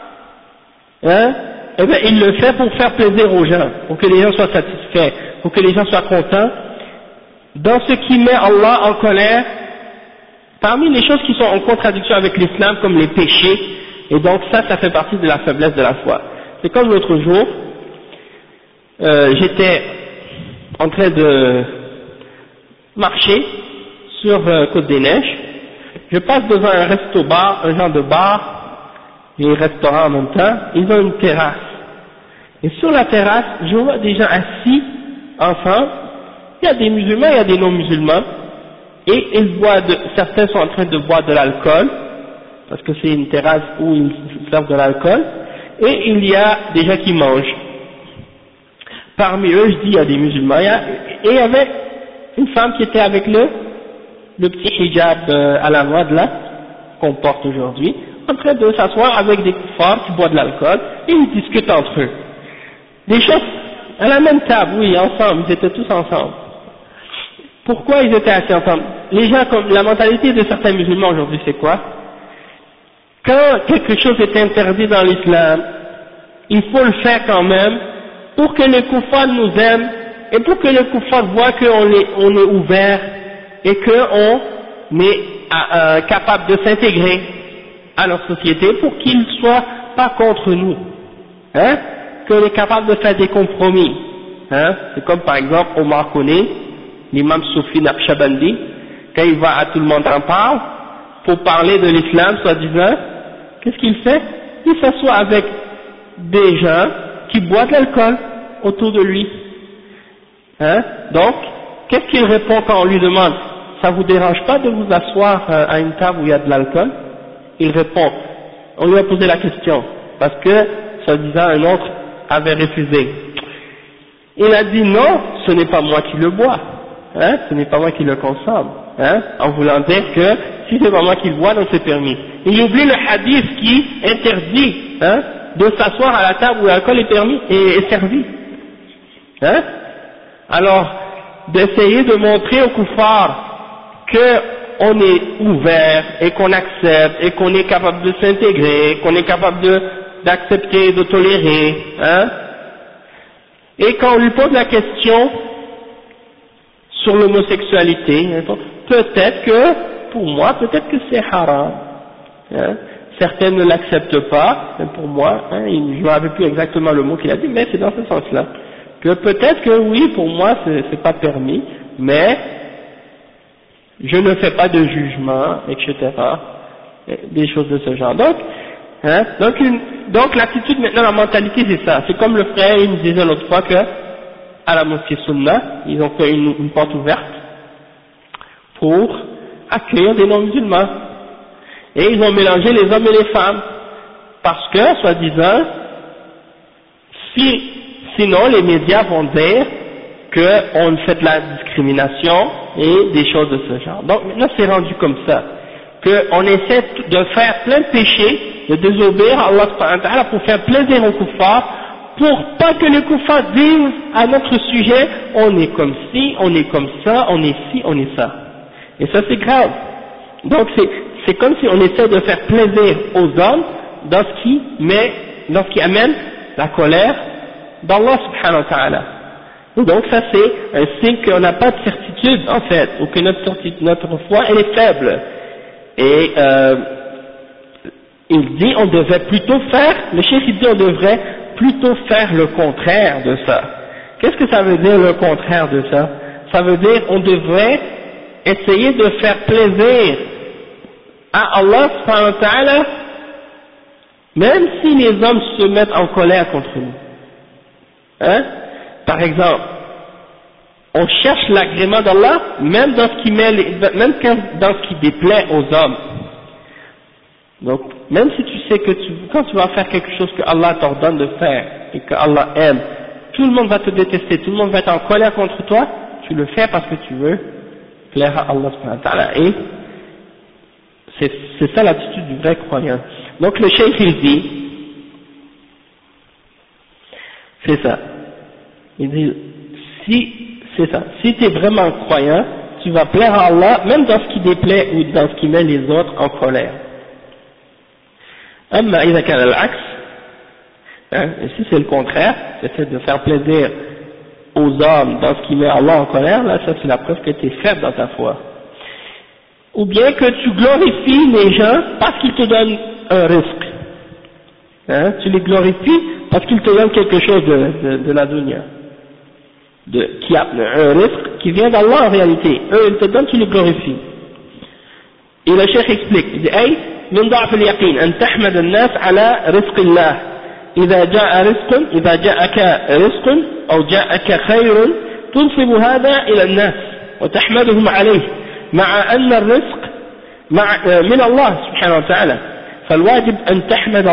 A: hein, eh bien il le fait pour faire plaisir aux gens, pour que les gens soient satisfaits, pour que les gens soient contents, dans ce qui met Allah en colère, parmi les choses qui sont en contradiction avec l'islam, comme les péchés, et donc ça fait partie de la faiblesse de la foi. C'est comme l'autre jour, j'étais en train de marcher sur Côte des Neiges, je passe devant un resto-bar, un genre de bar, et un restaurant en même temps, ils ont une terrasse. Et sur la terrasse, je vois des gens assis ensemble, il y a des musulmans, il y a des non-musulmans, et ils boivent certains sont en train de boire de l'alcool, parce que c'est une terrasse où ils servent de l'alcool, et il y a des gens qui mangent. Parmi eux, je dis, il y a des musulmans, et il y avait une femme qui était avec le petit hijab à la mode là, qu'on porte aujourd'hui, en train de s'asseoir avec des kuffars qui boivent de l'alcool, et ils discutent entre eux. Des choses à la même table, oui, ensemble, ils étaient tous ensemble. Pourquoi ils étaient assis ensemble? Les gens, comme la mentalité de certains musulmans aujourd'hui, c'est quoi? Quand quelque chose est interdit dans l'islam, il faut le faire quand même pour que les kuffars nous aiment et pour que les kuffars voient qu'on est ouvert et qu'on est capable de s'intégrer à leur société pour qu'ils ne soient pas contre nous, hein, qu'on est capable de faire des compromis, hein. C'est comme par exemple Omar Koné, l'imam Soufi Naqshbandi, quand il va à Tout le monde en parle pour parler de l'islam soi-disant, qu'est-ce qu'il fait? Il s'assoit avec des gens qui boivent de l'alcool autour de lui, hein. Donc qu'est-ce qu'il répond quand on lui demande? Ça vous dérange pas de vous asseoir à une table où il y a de l'alcool? Il répond, on lui a posé la question, parce que, soi-disant, un autre avait refusé. Il a dit non, ce n'est pas moi qui le bois, hein, ce n'est pas moi qui le consomme, hein, en voulant dire que si c'est pas moi qui le bois, donc c'est permis. Il oublie le hadith qui interdit, hein, de s'asseoir à la table où l'alcool est permis et est servi, hein. Alors, d'essayer de montrer aux kuffars qu'on est ouvert et qu'on accepte et qu'on est capable de s'intégrer, qu'on est capable d'accepter, de tolérer, hein. Et quand on lui pose la question sur l'homosexualité, peut-être que, pour moi, peut-être que c'est haram, hein. Certains ne l'acceptent pas, mais pour moi, hein, je ne me rappelle plus exactement le mot qu'il a dit, mais c'est dans ce sens-là. Que peut-être que oui, pour moi, c'est pas permis, mais je ne fais pas de jugement, etc. Des choses de ce genre. Donc, hein, donc l'attitude maintenant, la mentalité, c'est ça. C'est comme le frère, il me disait l'autre fois que, à la mosquée Sunna, ils ont fait une porte ouverte pour accueillir des non-musulmans. Et ils ont mélangé les hommes et les femmes. Parce que, soi-disant, sinon les médias vont dire qu'on fait de la discrimination et des choses de ce genre. Donc maintenant c'est rendu comme ça, qu'on essaie de faire plein de péchés, de désobéir à Allah subhanahu wa ta'ala pour faire plaisir aux kuffars, pour pas que les kuffars disent à notre sujet, on est comme ci, on est comme ça, on est ci, on est ça. Et ça c'est grave. Donc c'est comme si on essaie de faire plaisir aux hommes dans ce qui amène la colère d'Allah subhanahu wa ta'ala. Et donc ça c'est un signe qu'on n'a pas de certitude en fait, ou que notre foi elle est faible. Et il dit on devrait plutôt faire, le cheikh il dit on devrait plutôt faire le contraire de ça. Qu'est-ce que ça veut dire le contraire de ça? Ça veut dire on devrait essayer de faire plaisir à Allah subhanahu wa ta'ala, même si les hommes se mettent en colère contre nous. Hein? Par exemple, on cherche l'agrément d'Allah, même dans ce qui déplaît aux hommes. Donc, même si tu sais que quand tu vas faire quelque chose que Allah t'ordonne de faire, et que Allah aime, tout le monde va te détester, tout le monde va être en colère contre toi, tu le fais parce que tu veux plaire à Allah subhanahu wa ta'ala. Et c'est ça l'attitude du vrai croyant. Donc le cheikh il dit, c'est ça. Il dit, c'est ça. Si tu es vraiment croyant, tu vas plaire à Allah, même dans ce qui déplaît ou dans ce qui met les autres en colère. أما إذا كان العكس, et si c'est le contraire, c'est de faire plaisir aux hommes dans ce qui met Allah en colère, là ça c'est la preuve que tu es faible dans ta foi. Ou bien que tu glorifies les gens parce qu'ils te donnent un risque. Tu les glorifies parce qu'ils te donnent quelque chose de la dunya, qui a un risque qui vient d'Allah en réalité. Eux ils te donnent, tu les glorifies. Et le cheikh explique, il dit أي من ضعف اليقين أن تحمد الناس على رزق الله إذا جاءك رزق أو جاءك خير تنسب هذا إلى الناس وتحمدهم عليه مع أن الرزق من الله سبحانه وتعالى. فالواجب أن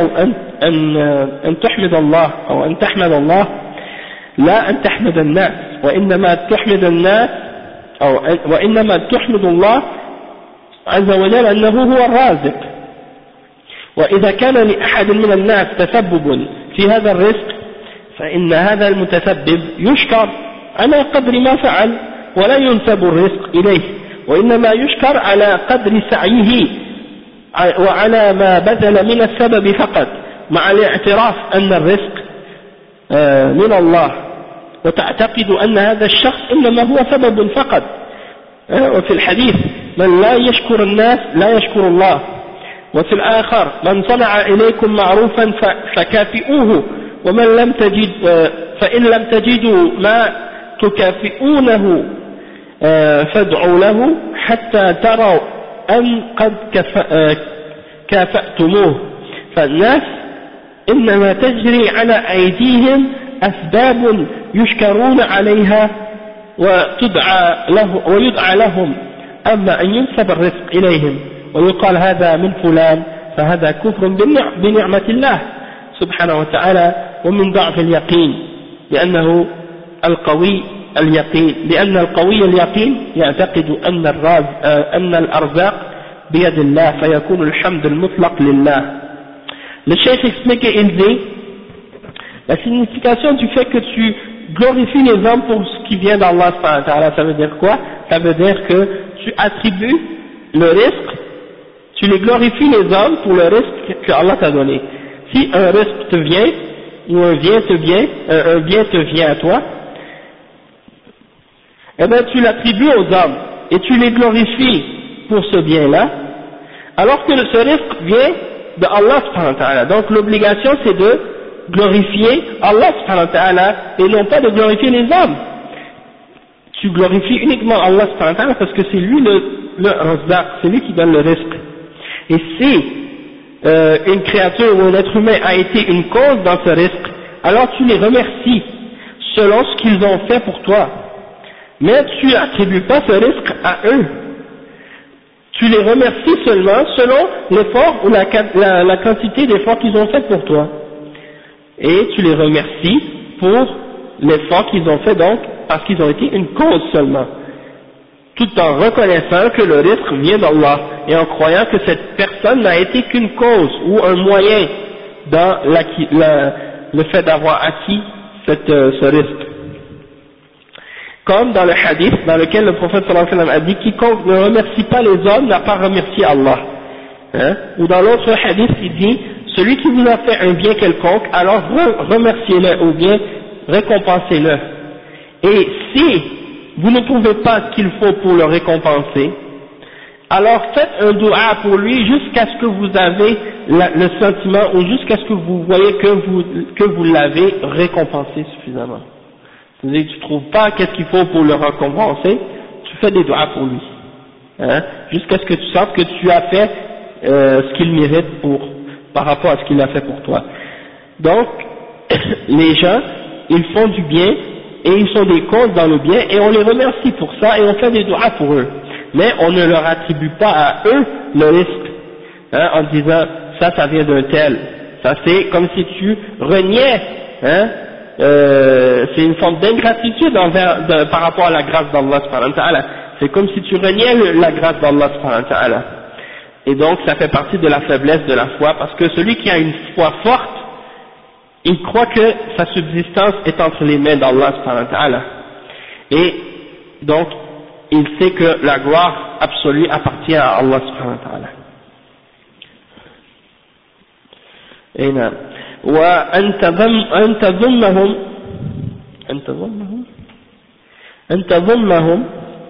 A: تحمد الله أو أن تحمد الله لا أن تحمد الناس, وإنما تحمد الله عز وجل أنه هو الرازق. وإذا كان لأحد من الناس تسبب في هذا الرزق فإن هذا المتسبب يشكر على قدر ما فعل ولا ينسب الرزق إليه, وإنما يشكر على قدر سعيه وعلى ما بذل من السبب فقط, مع الاعتراف أن الرزق من الله, وتعتقد أن هذا الشخص إنما هو سبب فقط. وفي الحديث من لا يشكر الناس لا يشكر الله. وفي الآخر من صنع إليكم معروفا فكافئوه فإن لم تجدوا ما تكافئونه فادعوا له حتى تروا أن قد كافأتموه. فالناس إنما تجري على أيديهم أسباب يشكرون عليها ويدعى لهم, أما أن ينسب الرزق إليهم ويقال هذا من فلان فهذا كفر بنعمة الله سبحانه وتعالى ومن ضعف اليقين, لأن القوي اليقين يعتقد أن الأرزاق بيد الله فيكون الحمد المطلق لله. Le cheikh explique et il dit la signification du fait que tu glorifies les hommes pour ce qui vient d'Allah, ça veut dire quoi? Ça veut dire que tu attribues le risque, tu les glorifies les hommes pour le risque que Allah t'a donné. Si un risque te vient, ou un bien te vient à toi, eh bien tu l'attribues aux hommes, et tu les glorifies pour ce bien-là, alors que ce risque vient de Allah subhanahu wa ta'ala. Donc l'obligation c'est de glorifier Allah subhanahu wa ta'ala, et non pas de glorifier les hommes. Tu glorifies uniquement Allah subhanahu wa ta'ala parce que c'est lui le razzaq, c'est lui qui donne le risque. Et si une créature ou un être humain a été une cause dans ce risque, alors tu les remercies selon ce qu'ils ont fait pour toi. Mais tu n'attribues pas ce risque à eux. Tu les remercies seulement selon l'effort ou la quantité d'efforts qu'ils ont fait pour toi. Et tu les remercies pour l'effort qu'ils ont fait, donc parce qu'ils ont été une cause seulement, tout en reconnaissant que le risque vient d'Allah et en croyant que cette personne n'a été qu'une cause ou un moyen dans le fait d'avoir acquis ce risque. Comme dans le hadith dans lequel le prophète sallallahu alayhi wa sallam a dit quiconque ne remercie pas les hommes n'a pas remercié Allah, ou dans l'autre hadith il dit celui qui vous a fait un bien quelconque, alors remerciez-le ou bien récompensez-le. Et si vous ne trouvez pas ce qu'il faut pour le récompenser, alors faites un dua pour lui jusqu'à ce que vous avez le sentiment ou jusqu'à ce que vous voyez que vous l'avez récompensé suffisamment. C'est-à-dire que tu ne trouves pas qu'est-ce qu'il faut pour le récompenser, tu fais des doigts pour lui, jusqu'à ce que tu sentes que tu as fait ce qu'il mérite par rapport à ce qu'il a fait pour toi. Donc, les gens, ils font du bien et ils sont des causes dans le bien et on les remercie pour ça et on fait des doigts pour eux. Mais on ne leur attribue pas à eux le risque, en disant ça vient d'un tel. Ça c'est comme si tu reniais, c'est une forme d'ingratitude par rapport à la grâce d'Allah subhanahu wa ta'ala. C'est comme si tu reniais la grâce d'Allah subhanahu wa ta'ala. Et donc ça fait partie de la faiblesse de la foi, parce que celui qui a une foi forte, il croit que sa subsistance est entre les mains d'Allah subhanahu wa ta'ala. Et donc il sait que la gloire absolue appartient à Allah subhanahu wa ta'ala. أي نعم. وأن تضمهم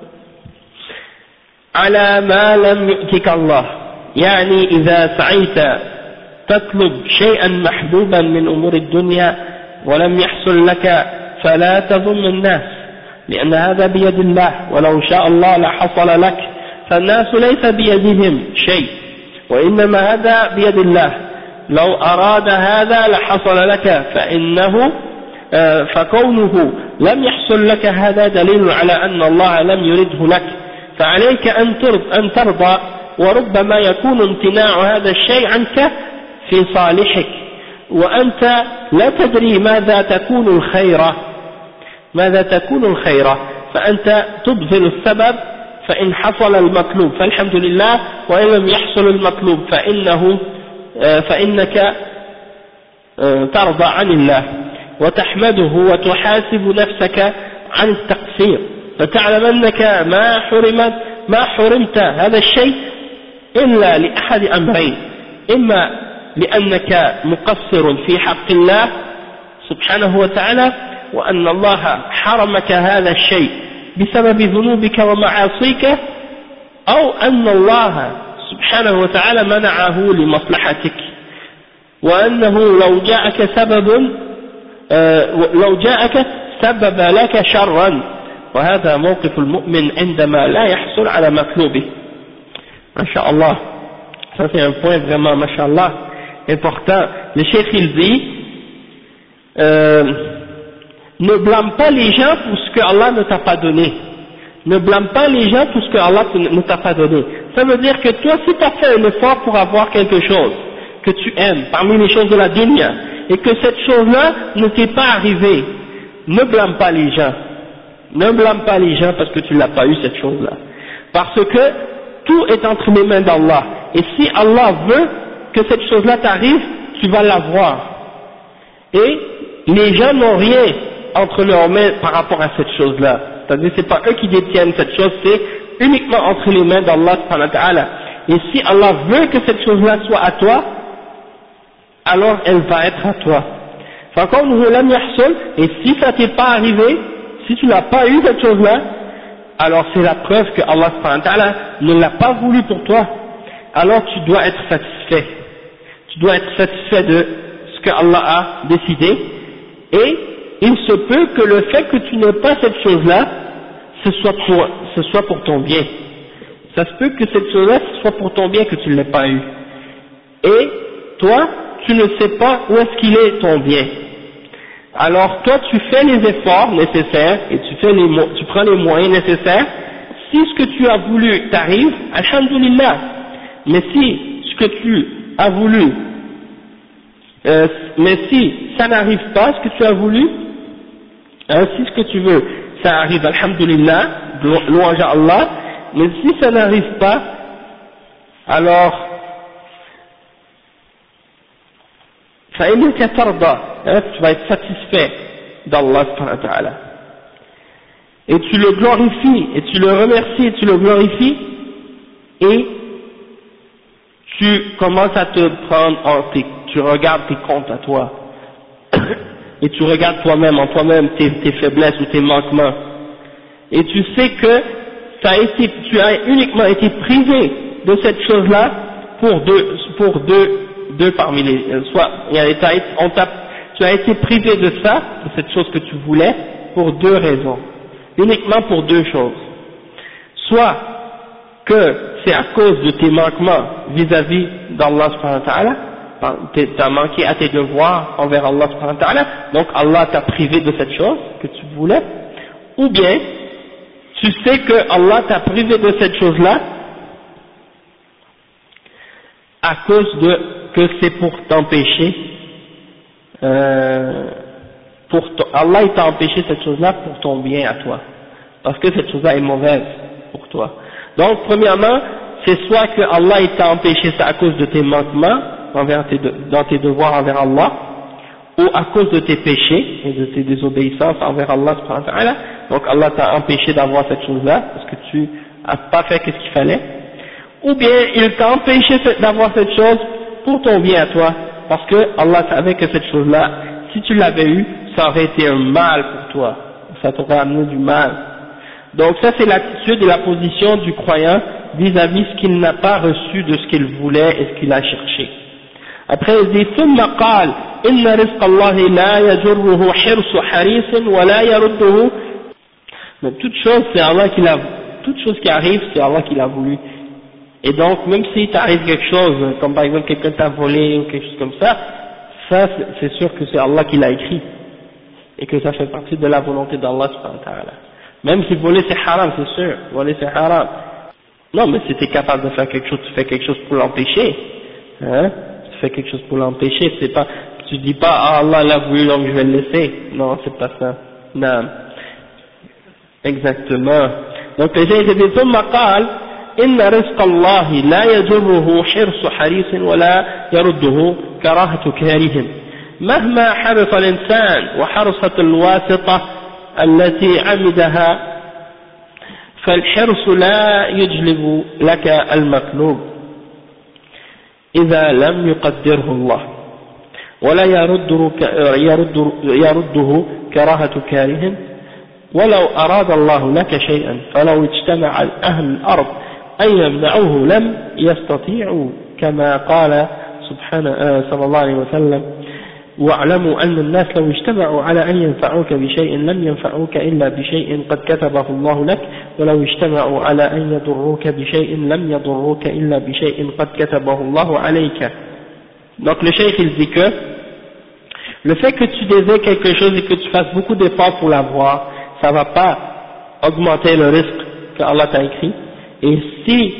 A: على ما لم يؤتك الله، يعني إذا سعيت تطلب شيئا محبوبا من أمور الدنيا ولم يحصل لك فلا تضم الناس، لأن هذا بيد الله، ولو شاء الله لحصل لك، فالناس ليس بيدهم شيء، وإنما هذا بيد الله، لو أراد هذا لحصل لك، فكونه لم يحصل لك هذا دليل على أن الله لم يرده لك، فعليك أن ترضى، وربما يكون امتناع هذا الشيء عنك في صالحك، وأنت لا تدري ماذا تكون الخيرة، فأنت تبذل السبب، فإن حصل المطلوب فالحمد لله، وإن لم يحصل المطلوب فإنك ترضى عن الله وتحمده وتحاسب نفسك عن التقصير، فتعلم أنك ما حرمت هذا الشيء إلا لأحد أمرين: إما لأنك مقصر في حق الله سبحانه وتعالى، وأن الله حرمك هذا الشيء بسبب ذنوبك ومعاصيك، أو أن الله سبحانه وتعالى منعه لمصلحتك، وأنه لو جاءك سبب لك شرا، وهذا موقف المؤمن عندما لا يحصل على مطلوبه. ما شاء الله, ça c'est un point vraiment, ma sha Allah, important. Le cheikh il dit, ne blâme pas les gens pour ce que Allah ne t'a pas donné. Ne blâme pas les gens pour ce que Allah ne t'a pas donné. Ça veut dire que toi, si tu as fait un effort pour avoir quelque chose que tu aimes, parmi les choses de la dunya, et que cette chose-là ne t'est pas arrivée, ne blâme pas les gens. Ne blâme pas les gens parce que tu n'as pas eu cette chose-là. Parce que tout est entre les mains d'Allah. Et si Allah veut que cette chose-là t'arrive, tu vas l'avoir. Et les gens n'ont rien entre leurs mains par rapport à cette chose-là. C'est-à-dire que ce n'est pas eux qui détiennent cette chose, c'est uniquement entre les mains d'Allah subhanahu wa ta'ala. Et si Allah veut que cette chose-là soit à toi, alors elle va être à toi. Et si ça t'est pas arrivé, si tu n'as pas eu cette chose-là, alors c'est la preuve que Allah subhanahu wa ta'ala ne l'a pas voulu pour toi. Alors tu dois être satisfait. Tu dois être satisfait de ce que Allah a décidé. Et il se peut que le fait que tu n'aies pas cette chose-là, ce soit pour ton bien. Ça se peut que cette chose-là, ce soit pour ton bien que tu ne l'aies pas eu. Et toi, tu ne sais pas où est-ce qu'il est ton bien. Alors toi, tu fais les efforts nécessaires et tu prends les moyens nécessaires. Si ce que tu as voulu t'arrive, alhamdulillah. Mais si ce que tu as voulu, mais si ça n'arrive pas, ce que tu as voulu, si ce que tu veux, ça arrive, alhamdulillah, louange à Allah. Mais si ça n'arrive pas, alors فإنك ترضى, tu vas être satisfait d'Allah subhanahu wa ta'ala. Et tu le glorifies, et tu le remercies, et tu le glorifies, et tu commences à te prendre tu regardes tes comptes à toi, et tu regardes toi-même, en toi-même, tes faiblesses ou tes manquements, et tu sais que tu as uniquement été privé de cette chose-là pour deux parmi les, soit tu as été privé de ça, de cette chose que tu voulais, pour deux raisons, uniquement pour deux choses. Soit que c'est à cause de tes manquements vis-à-vis d'Allah subhanahu wa ta'ala, tu as manqué à tes devoirs envers Allah subhanahu wa ta'ala, donc Allah t'a privé de cette chose que tu voulais, ou bien tu sais que Allah t'a privé de cette chose-là à cause que c'est pour t'empêcher, Allah il t'a empêché cette chose-là pour ton bien à toi, parce que cette chose-là est mauvaise pour toi. Donc premièrement, c'est soit que Allah il t'a empêché ça à cause de tes manquements dans tes devoirs envers Allah, ou à cause de tes péchés et de tes désobéissances envers Allah subhanahu wa ta'ala, donc Allah t'a empêché d'avoir cette chose-là parce que tu n'as pas fait ce qu'il fallait, ou bien il t'a empêché d'avoir cette chose pour ton bien à toi, parce que Allah savait que cette chose-là, si tu l'avais eu, ça aurait été un mal pour toi, ça t'aurait amené du mal. Donc ça c'est l'attitude et la position du croyant vis-à-vis ce qu'il n'a pas reçu de ce qu'il voulait et ce qu'il a cherché. Après il dit ثم قال إن رزق الله لا يجره حرص حريص ولا يرده. Mais toute chose c'est Allah qui l'a, toute chose qui arrive c'est Allah qui l'a voulu. Et donc même si t'arrive quelque chose, comme par exemple quelqu'un t'a volé ou quelque chose comme ça c'est sûr que c'est Allah qui l'a écrit et que ça fait partie de la volonté d'Allah subhanahu wa ta'ala. Même si voler c'est haram, c'est sûr, voler c'est haram. Non, mais si tu es capable de faire quelque chose, tu fais quelque chose pour l'empêcher. Hein? Tu fais quelque chose pour l'empêcher, c'est pas, tu dis pas, ah Allah l'a voulu donc je vais le laisser. Non, c'est pas ça. Non. Exactement. Donc les gens disent, ثم قال إن رزق الله لا يجره حرص حريص ولا يرده كراهة كاره مهما حرص الإنسان وحرصت الواسطة التي عمدها فالحرص لا يجلب لك المطلوب إذا لم يقدره الله ولا يرده كراهة كاره ولو أراد الله لك شيئا فلو اجتمع أهل الأرض أن يمنعوه لم يستطيعوا كما قال سبحانه صلى الله عليه وسلم واعلموا أن الناس لو اجتمعوا على أن ينفعوك بشيء لم ينفعوك إلا بشيء قد كتبه الله لك ولو اجتمعوا على أن يضروك بشيء لم يضروك إلا بشيء قد كتبه الله عليك. Donc le cheikh il dit que le fait que tu désires quelque chose et que tu fasses beaucoup d'efforts pour l'avoir, ça va pas augmenter le risque que Allah t'a écrit. Et si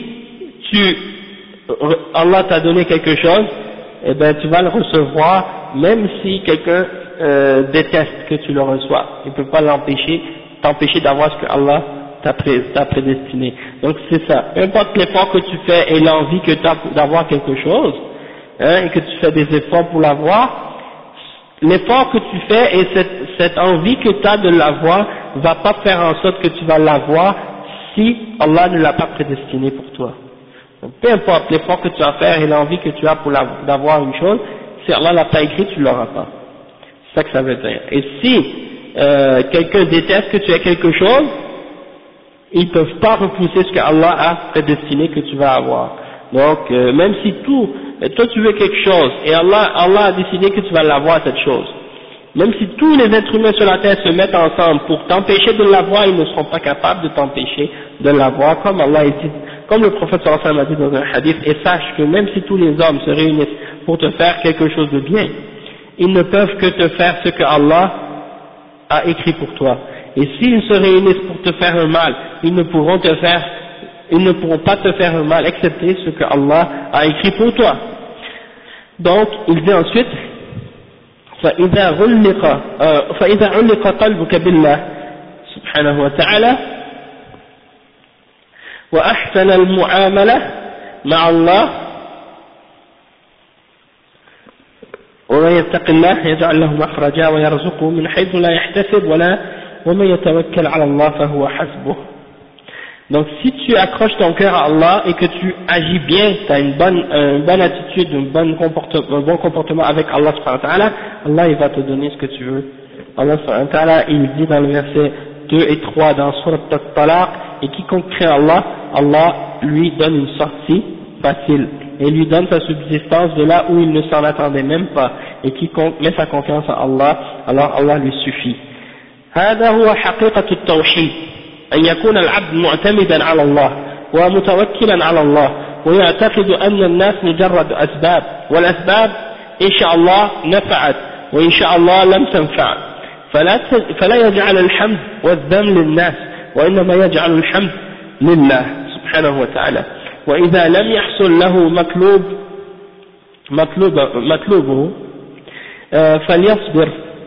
A: Allah t'a donné quelque chose, eh ben tu vas le recevoir même si quelqu'un déteste que tu le reçois. Il ne peut pas t'empêcher d'avoir ce que Allah t'a prédestiné. Donc c'est ça. Peu importe l'effort que tu fais et l'envie que tu as d'avoir quelque chose, hein, et que tu fais des efforts pour l'avoir, l'effort que tu fais et cette envie que tu as de l'avoir va pas faire en sorte que tu vas l'avoir si Allah ne l'a pas prédestiné pour toi. Donc, peu importe l'effort que tu vas faire et l'envie que tu as pour d'avoir une chose, si Allah l'a pas écrit, tu l'auras pas. C'est ça que ça veut dire. Et si quelqu'un déteste que tu aies quelque chose, ils ne peuvent pas repousser ce que Allah a prédestiné que tu vas avoir. Donc, même si toi tu veux quelque chose et Allah a décidé que tu vas l'avoir cette chose, même si tous les êtres humains sur la terre se mettent ensemble pour t'empêcher de l'avoir, ils ne seront pas capables de t'empêcher de l'avoir, comme Allah dit, comme le prophète sallallahu alayhi wa sallam a dit dans un hadith, et sache que même si tous les hommes se réunissent pour te faire quelque chose de bien, ils ne peuvent que te faire ce que Allah a écrit pour toi. Et s'ils se réunissent pour te faire un mal, ils ne pourront pas te faire un mal, excepté ce que Allah a écrit pour toi. Donc, il dit ensuite, فإذا علق قلبك بالله سبحانه وتعالى وأحسن المعاملة مع الله ومن يتق الله يجعل له مخرجا ويرزقه من حيث لا يحتسب ومن يتوكل على الله فهو حسبه. Donc si tu accroches ton cœur à Allah et que tu agis bien, tu as une bonne attitude, un bon comportement avec Allah subhanahu wa ta'ala, Allah il va te donner ce que tu veux. Allah subhanahu wa ta'ala il dit dans le verset 2 et 3 dans Surat At-Talaq, et quiconque craint Allah, Allah lui donne une sortie facile et lui donne sa subsistance de là où il ne s'en attendait même pas, et quiconque met sa confiance en Allah, alors Allah lui suffit. هذا هو حقيقة التوحيد أن يكون العبد معتمدا على الله ومتوكلا على الله ويعتقد أن الناس مجرد أسباب والأسباب إن شاء الله نفعت وإن شاء الله لم تنفع فلا يجعل الحمد والذم للناس وإنما يجعل الحمد لله سبحانه وتعالى وإذا لم يحصل له مطلوبه فليصبر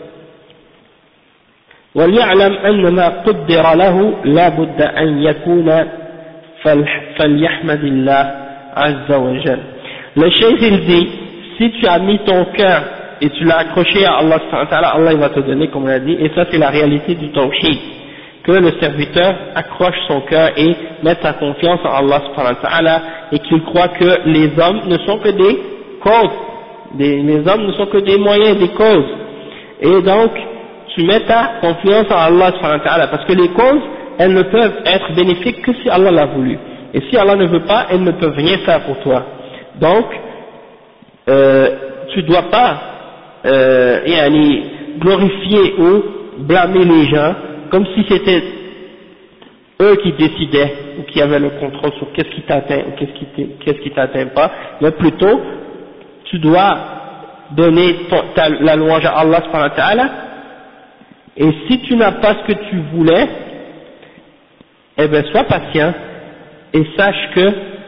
A: وليعلم أن ما قدر له لا بد أن يكون فليحمد الله عز وجل. Le cheikh il dit, si tu as mis ton cœur et tu l'as accroché à Allah, Allah il va te donner comme on l'a dit, et ça c'est la réalité du tawhid, que le serviteur accroche son cœur et mette sa confiance en Allah subhanahu wa ta'ala et qu'il croit que les hommes ne sont que des causes les hommes ne sont que des moyens, des causes. Et donc, tu mets ta confiance en Allah subhanahu wa ta'ala, parce que les causes, elles ne peuvent être bénéfiques que si Allah l'a voulu. Et si Allah ne veut pas, elles ne peuvent rien faire pour toi. Donc, tu dois pas glorifier ou blâmer les gens comme si c'était eux qui décidaient ou qui avaient le contrôle sur qu'est-ce qui t'atteint ou qu'est-ce qui t'atteint pas, mais plutôt tu dois donner la louange à Allah subhanahu wa ta'ala, et si tu n'as pas ce que tu voulais, eh bien sois patient et sache que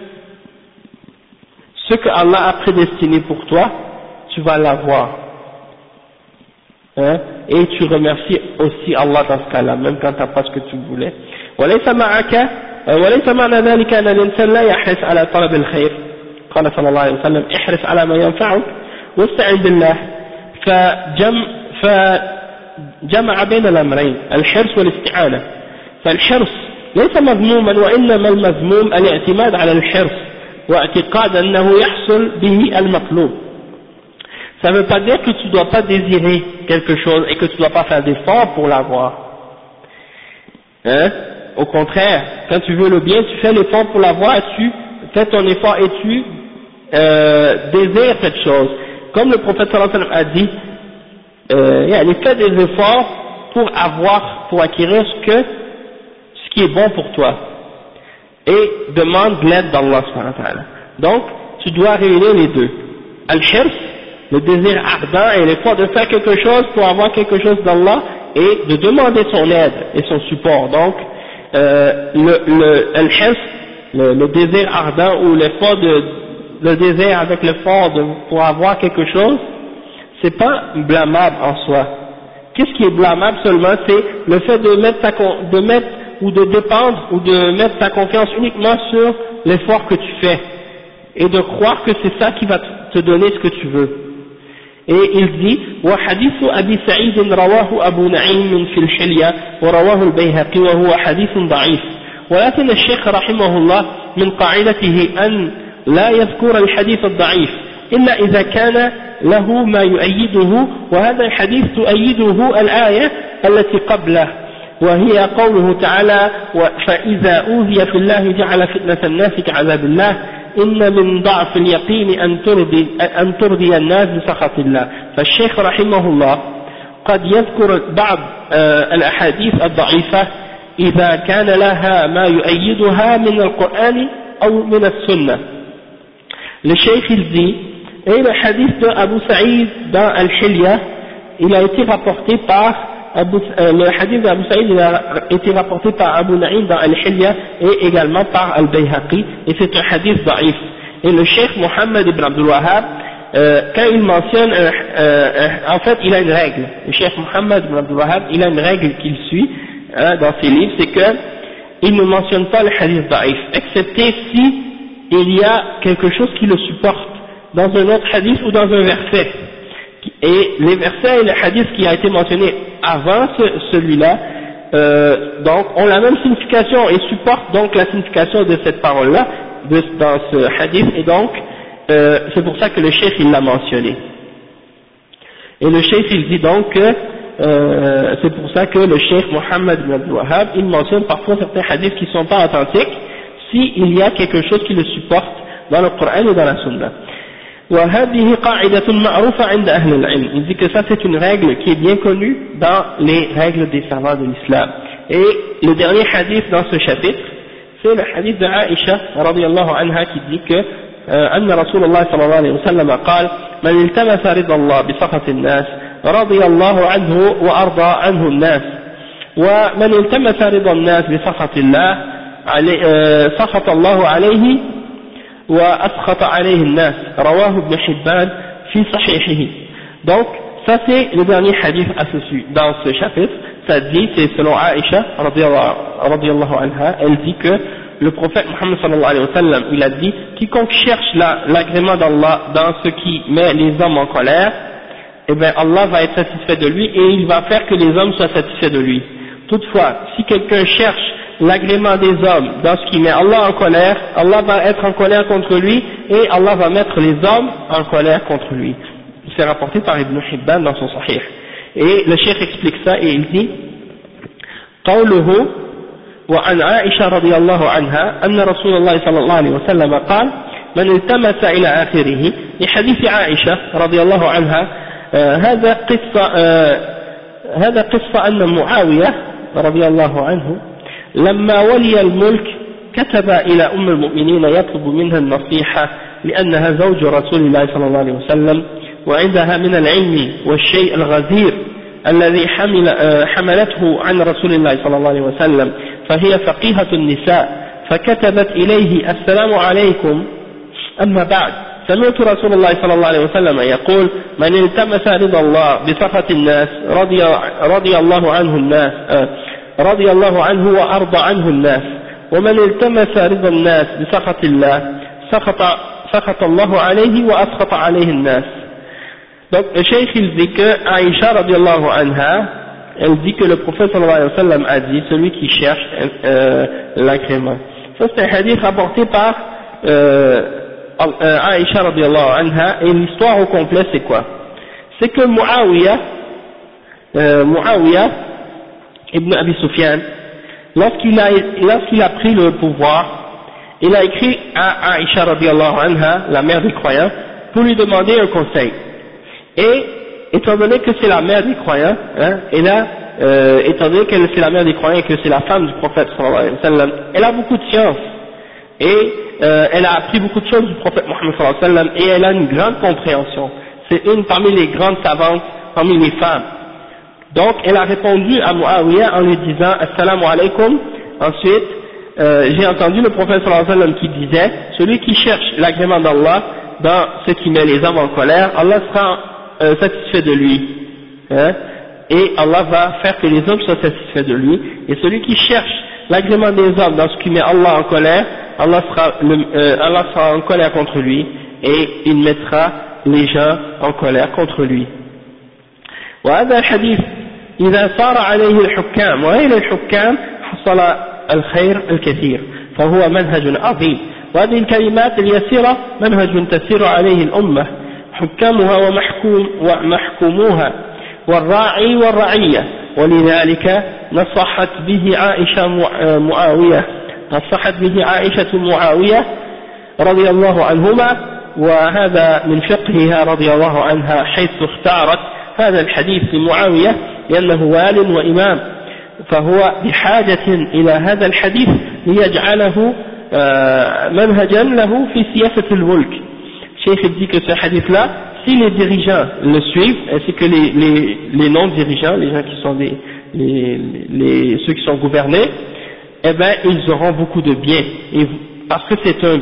A: ce que Allah a prédestiné pour toi, tu vas l'avoir. Hein? Et tu remercies aussi Allah dans ce cas-là, même quand tu n'as pas ce que tu voulais. وليس معنى ذلك أن الإنسان لا يحرص على طلب الخير. قال صلى الله عليه وسلم احرص على ما ينفعك واستعن بالله. فجمع بين الأمرين الحرص والاستعانة. فالحرص ليس مذموما، وإنما المذموم الاعتماد على الحرص واعتقاد أنه يحصل به المطلوب. Ça ne veut pas dire que tu ne dois pas désirer quelque chose et que tu ne dois pas faire d'efforts pour l'avoir. Hein? Au contraire, quand tu veux le bien, tu fais l'effort pour l'avoir, tu fais ton effort et tu désires cette chose. Comme le prophète sallallahu alayhi wa sallam a dit, fais des efforts pour acquérir ce qui est bon pour toi. Et demande l'aide d'Allah subhanahu wa ta'ala. Donc, tu dois réunir les deux. Al-Hirs, le désir ardent et l'effort de faire quelque chose pour avoir quelque chose d'Allah et de demander son aide et son support. Donc, Al-Hirs, le désir ardent ou le désir avec l'effort pour avoir quelque chose, c'est pas blâmable en soi. Qu'est-ce qui est blâmable seulement? C'est le fait de mettre ou de dépendre ou de mettre ta confiance uniquement sur l'effort que tu fais et de croire que c'est ça qui va te donner ce que tu veux. Et il dit وحديث أبي سعيد رواه أبو نعيم في الحلية ورواه البيهقي وهو حديث ضعيف، ولكن الشيخ رحمه الله من قاعدته أن لا يذكر الحديث الضعيف إلا إذا كان له ما يؤيده، وهذا الحديث تؤيده الآية التي قبله وهي قوله تعالى فإذا أوذي في الله جعل فتنة الناس كعذاب الله إن من ضعف اليقين أن ترضي الناس بسخط الله. فالشيخ رحمه الله قد يذكر بعض الأحاديث الضعيفة إذا كان لها ما يؤيدها من القرآن أو من السنة. Le Cheikh il dit, et le hadith de Abu Saïd dans Al-Hilya, il a été rapporté par le hadith d'Abu Saïd il a été rapporté par Abu Na'im dans Al-Hilya et également par Al-Bayhaqi, et c'est un hadith da'if. Et le Cheikh Mohammed ibn Abdul Wahhab, quand il mentionne, en fait il a une règle, le Cheikh Mohammed ibn Abdul Wahhab, il a une règle qu'il suit dans ses livres, c'est que il ne mentionne pas le hadith da'if, excepté si il y a quelque chose qui le supporte dans un autre hadith ou dans un verset. Et les versets et les hadiths qui a été mentionné avant celui-là, donc ont la même signification et supportent donc la signification de cette parole-là dans ce hadith, et donc c'est pour ça que le cheikh il l'a mentionné. Et le cheikh il dit donc que c'est pour ça que le cheikh Mohammed ibn Abdul Wahhab il mentionne parfois certains hadiths qui ne sont pas authentiques s'il y a quelque chose qui le supporte dans le Coran et dans la Sunna. وهذه قاعدة معروفة عند أهل العلم. Il dit que ça c'est une règle qui est bien connue dans les règles des savants de l'islam. Et le dernier hadith dans ce chapitre, c'est le hadith de Aïcha radiyallahu anha qui dit que أن رسول الله صلى الله عليه وسلم قال من التمس رضا الله بسخط الناس رضي الله عنه وأرضى عنه الناس ومن التمس رضا الناس بسخط الله سخط الله عليه وأسخط عليه الناس رواه ابن حبان في صحيحه. Donc ça c'est le dernier hadith dans ce chapitre. Ça dit, c'est selon Aïcha radiyallahu anha, elle dit que le prophète Muhammad sallallahu alayhi wa sallam il a dit quiconque cherche l'agrément d'Allah dans ce qui met les hommes en colère, eh bien Allah va être satisfait de lui et il va faire que les hommes soient satisfaits de lui. Toutefois, si quelqu'un cherche l'agrément des hommes dans ce qui met Allah en colère, Allah va être en colère contre lui et Allah va mettre les hommes en colère contre lui. c'est rapporté par Ibn Hibban dans son Sahih. Et le cheikh explique ça et il dit قوله وعن عائشة رضي الله عنها أن رسول الله صلى الله عليه وسلم قال من التمس إلى آخره لحديث عائشة رضي الله عنها هذا قصة أن معاوية رضي الله عنه لما ولي الملك كتب إلى أم المؤمنين يطلب منها النصيحة لأنها زوج رسول الله صلى الله عليه وسلم وعندها من العلم والشيء الغزير الذي حملته عن رسول الله صلى الله عليه وسلم فهي فقيهة النساء فكتبت إليه السلام عليكم أما بعد سمعت رسول الله صلى الله عليه وسلم يقول من التمس رضا الله بسخط الناس رضي الله عنه وأرضى عنه الناس ومن التمس رضا الناس بسخط الله سخط الله عليه وأسخط عليه الناس. Donc le cheikh il dit que Aïcha radiallahu anha, elle dit que le prophète sallallahu alayhi wa sallam a dit celui qui cherche l'agrément. Ça c'est un hadith rapporté par Aïcha radiallahu anha, et l'histoire au complet c'est quoi? C'est que Muawiyah ibn Abi Sufyan, lorsqu'il a pris le pouvoir, il a écrit à Aïcha radiallahu anha, la mère des croyants, pour lui demander un conseil. Et étant donné que c'est la mère des croyants, étant donné que c'est la mère des croyants et que c'est la femme du prophète sallallahu alayhi wa sallam, elle a beaucoup de science et elle a appris beaucoup de choses du prophète Mohammed sallallahu alayhi wa sallam et elle a une grande compréhension. C'est une parmi les grandes savantes parmi les femmes. Donc elle a répondu à Muawiyah en lui disant assalamu alaikum. Ensuite j'ai entendu le prophète sallallahu alayhi wa sallam qui disait celui qui cherche l'agrément d'Allah dans ce qui met les hommes en colère, Allah sera satisfait de lui, et Allah va faire que les hommes soient satisfaits de lui, et celui qui cherche l'agrément des hommes dans ce qui met Allah en colère, Allah sera en colère contre lui, et il mettra les gens en colère contre lui. وهذا الحديث إذا صار عليه الحكام وغير الحكام حصل الخير الكثير فهو منهج عظيم وهذه الكلمات اليسيرة منهج تسير عليه الأمة حكامها ومحكوموها والراعي والرعية ولذلك نصحت به عائشة معاوية رضي الله عنهما وهذا من فقهها رضي الله عنها حيث اختارت هذا الحديث لمعاوية لأنه وال وإمام فهو بحاجة إلى هذا الحديث ليجعله منهجا له في سياسة الملك. Cheikh dit que ce hadith-là, si les dirigeants le suivent, ainsi que les non-dirigeants, les gens qui sont ceux qui sont gouvernés, eh ben ils auront beaucoup de bien, et parce que c'est un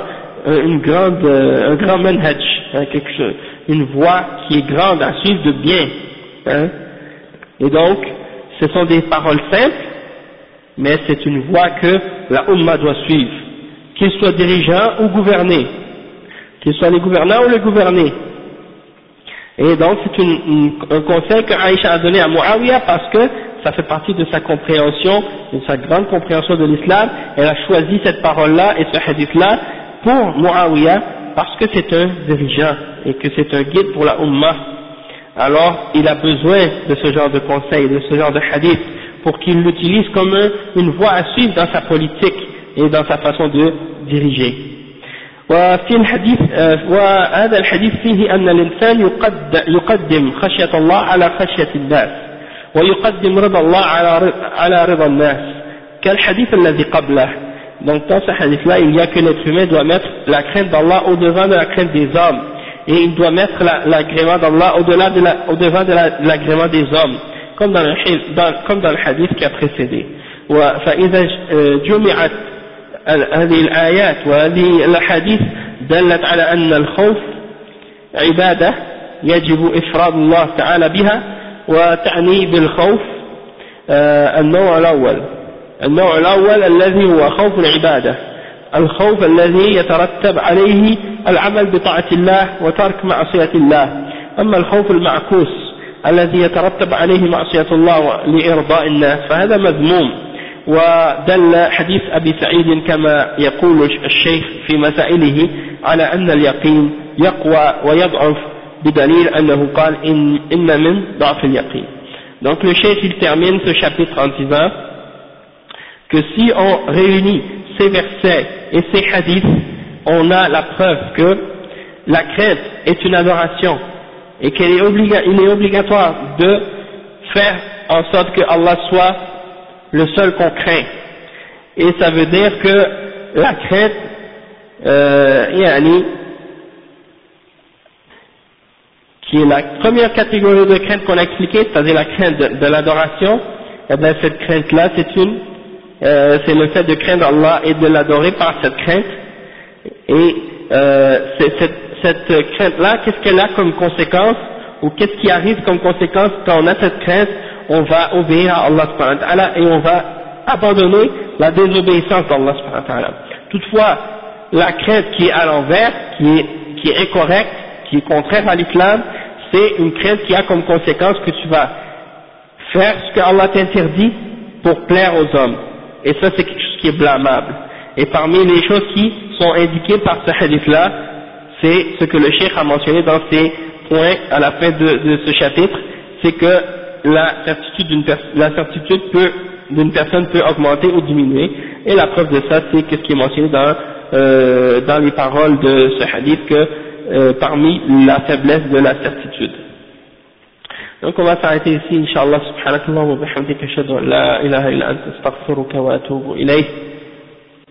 A: grand manhaj, une voie qui est grande à suivre de bien, et donc ce sont des paroles simples, mais c'est une voie que la Ummah doit suivre, qu'ils soient dirigeants ou gouvernés, qu'ils soient les gouvernants ou les gouvernés. Et donc c'est un conseil que Aïcha a donné à Muawiyah parce que ça fait partie de sa compréhension, de sa grande compréhension de l'islam. Elle a choisi cette parole-là et ce hadith-là pour Muawiyah parce que c'est un dirigeant et que c'est un guide pour la Ummah. Alors il a besoin de ce genre de conseil, de ce genre de hadith pour qu'il l'utilise comme une voie à suivre dans sa politique et dans sa façon de diriger. وفي الحديث وهذا الحديث فيه أن الإنسان يقدم خشية الله على خشية الناس ويقدم رضا الله على رضا الناس كالحديث الذي قبله. Donc dans ce hadith-là, il y a que l'être humain doit mettre la crainte d'Allah au-devant de la crainte des hommes, et il doit mettre l'agrément d'Allah au-devant de l'agrément des hommes, comme dans le hadith qui a précédé. فإذا جمعت هذه الآيات وهذه الأحاديث دلت على أن الخوف عبادة يجب إفراد الله تعالى بها، وتعني بالخوف النوع الأول الذي هو خوف العبادة، الخوف الذي يترتب عليه العمل بطاعة الله وترك معصية الله. أما الخوف المعكوس الذي يترتب عليه معصية الله لإرضاء الناس فهذا مذموم. ودل حديث أبي سعيد كما يقول الشيخ في مسائله على أن اليقين يقوى ويضعف بدليل أنه قال إن من ضعف اليقين. Donc le cheikh il termine ce chapitre en disant que si on réunit ces versets et ces hadiths, on a la preuve que la crainte est une adoration et qu'il est obligatoire de faire en sorte que Allah soit le seul qu'on craint. Et ça veut dire que la crainte, qui est la première catégorie de crainte qu'on a expliquée, c'est-à-dire la crainte de l'adoration, et bien cette crainte-là, c'est le fait de craindre Allah et de l'adorer par cette crainte. Et cette crainte-là, qu'est-ce qu'elle a comme conséquence, ou qu'est-ce qui arrive comme conséquence quand on a cette crainte? On va obéir à Allah subhanahu wa ta'ala et on va abandonner la désobéissance d'Allah subhanahu wa ta'ala. Toutefois, la crainte qui est à l'envers, qui est incorrecte, qui est contraire à l'islam, c'est une crainte qui a comme conséquence que tu vas faire ce que Allah t'interdit pour plaire aux hommes. Et ça, c'est quelque chose qui est blâmable. Et parmi les choses qui sont indiquées par ce hadith-là, c'est ce que le cheikh a mentionné dans ses points à la fin de ce chapitre, c'est que la certitude d'une personne peut augmenter ou diminuer. Et la preuve de ça, c'est ce qui est mentionné dans les paroles de ce hadith, que parmi la faiblesse de la certitude. Donc on va s'arrêter ici, Inch'Allah, subhanakallah wa bihamdika, ashhadu an la ilaha illa anta, astaghfiruka wa atubu ilayk.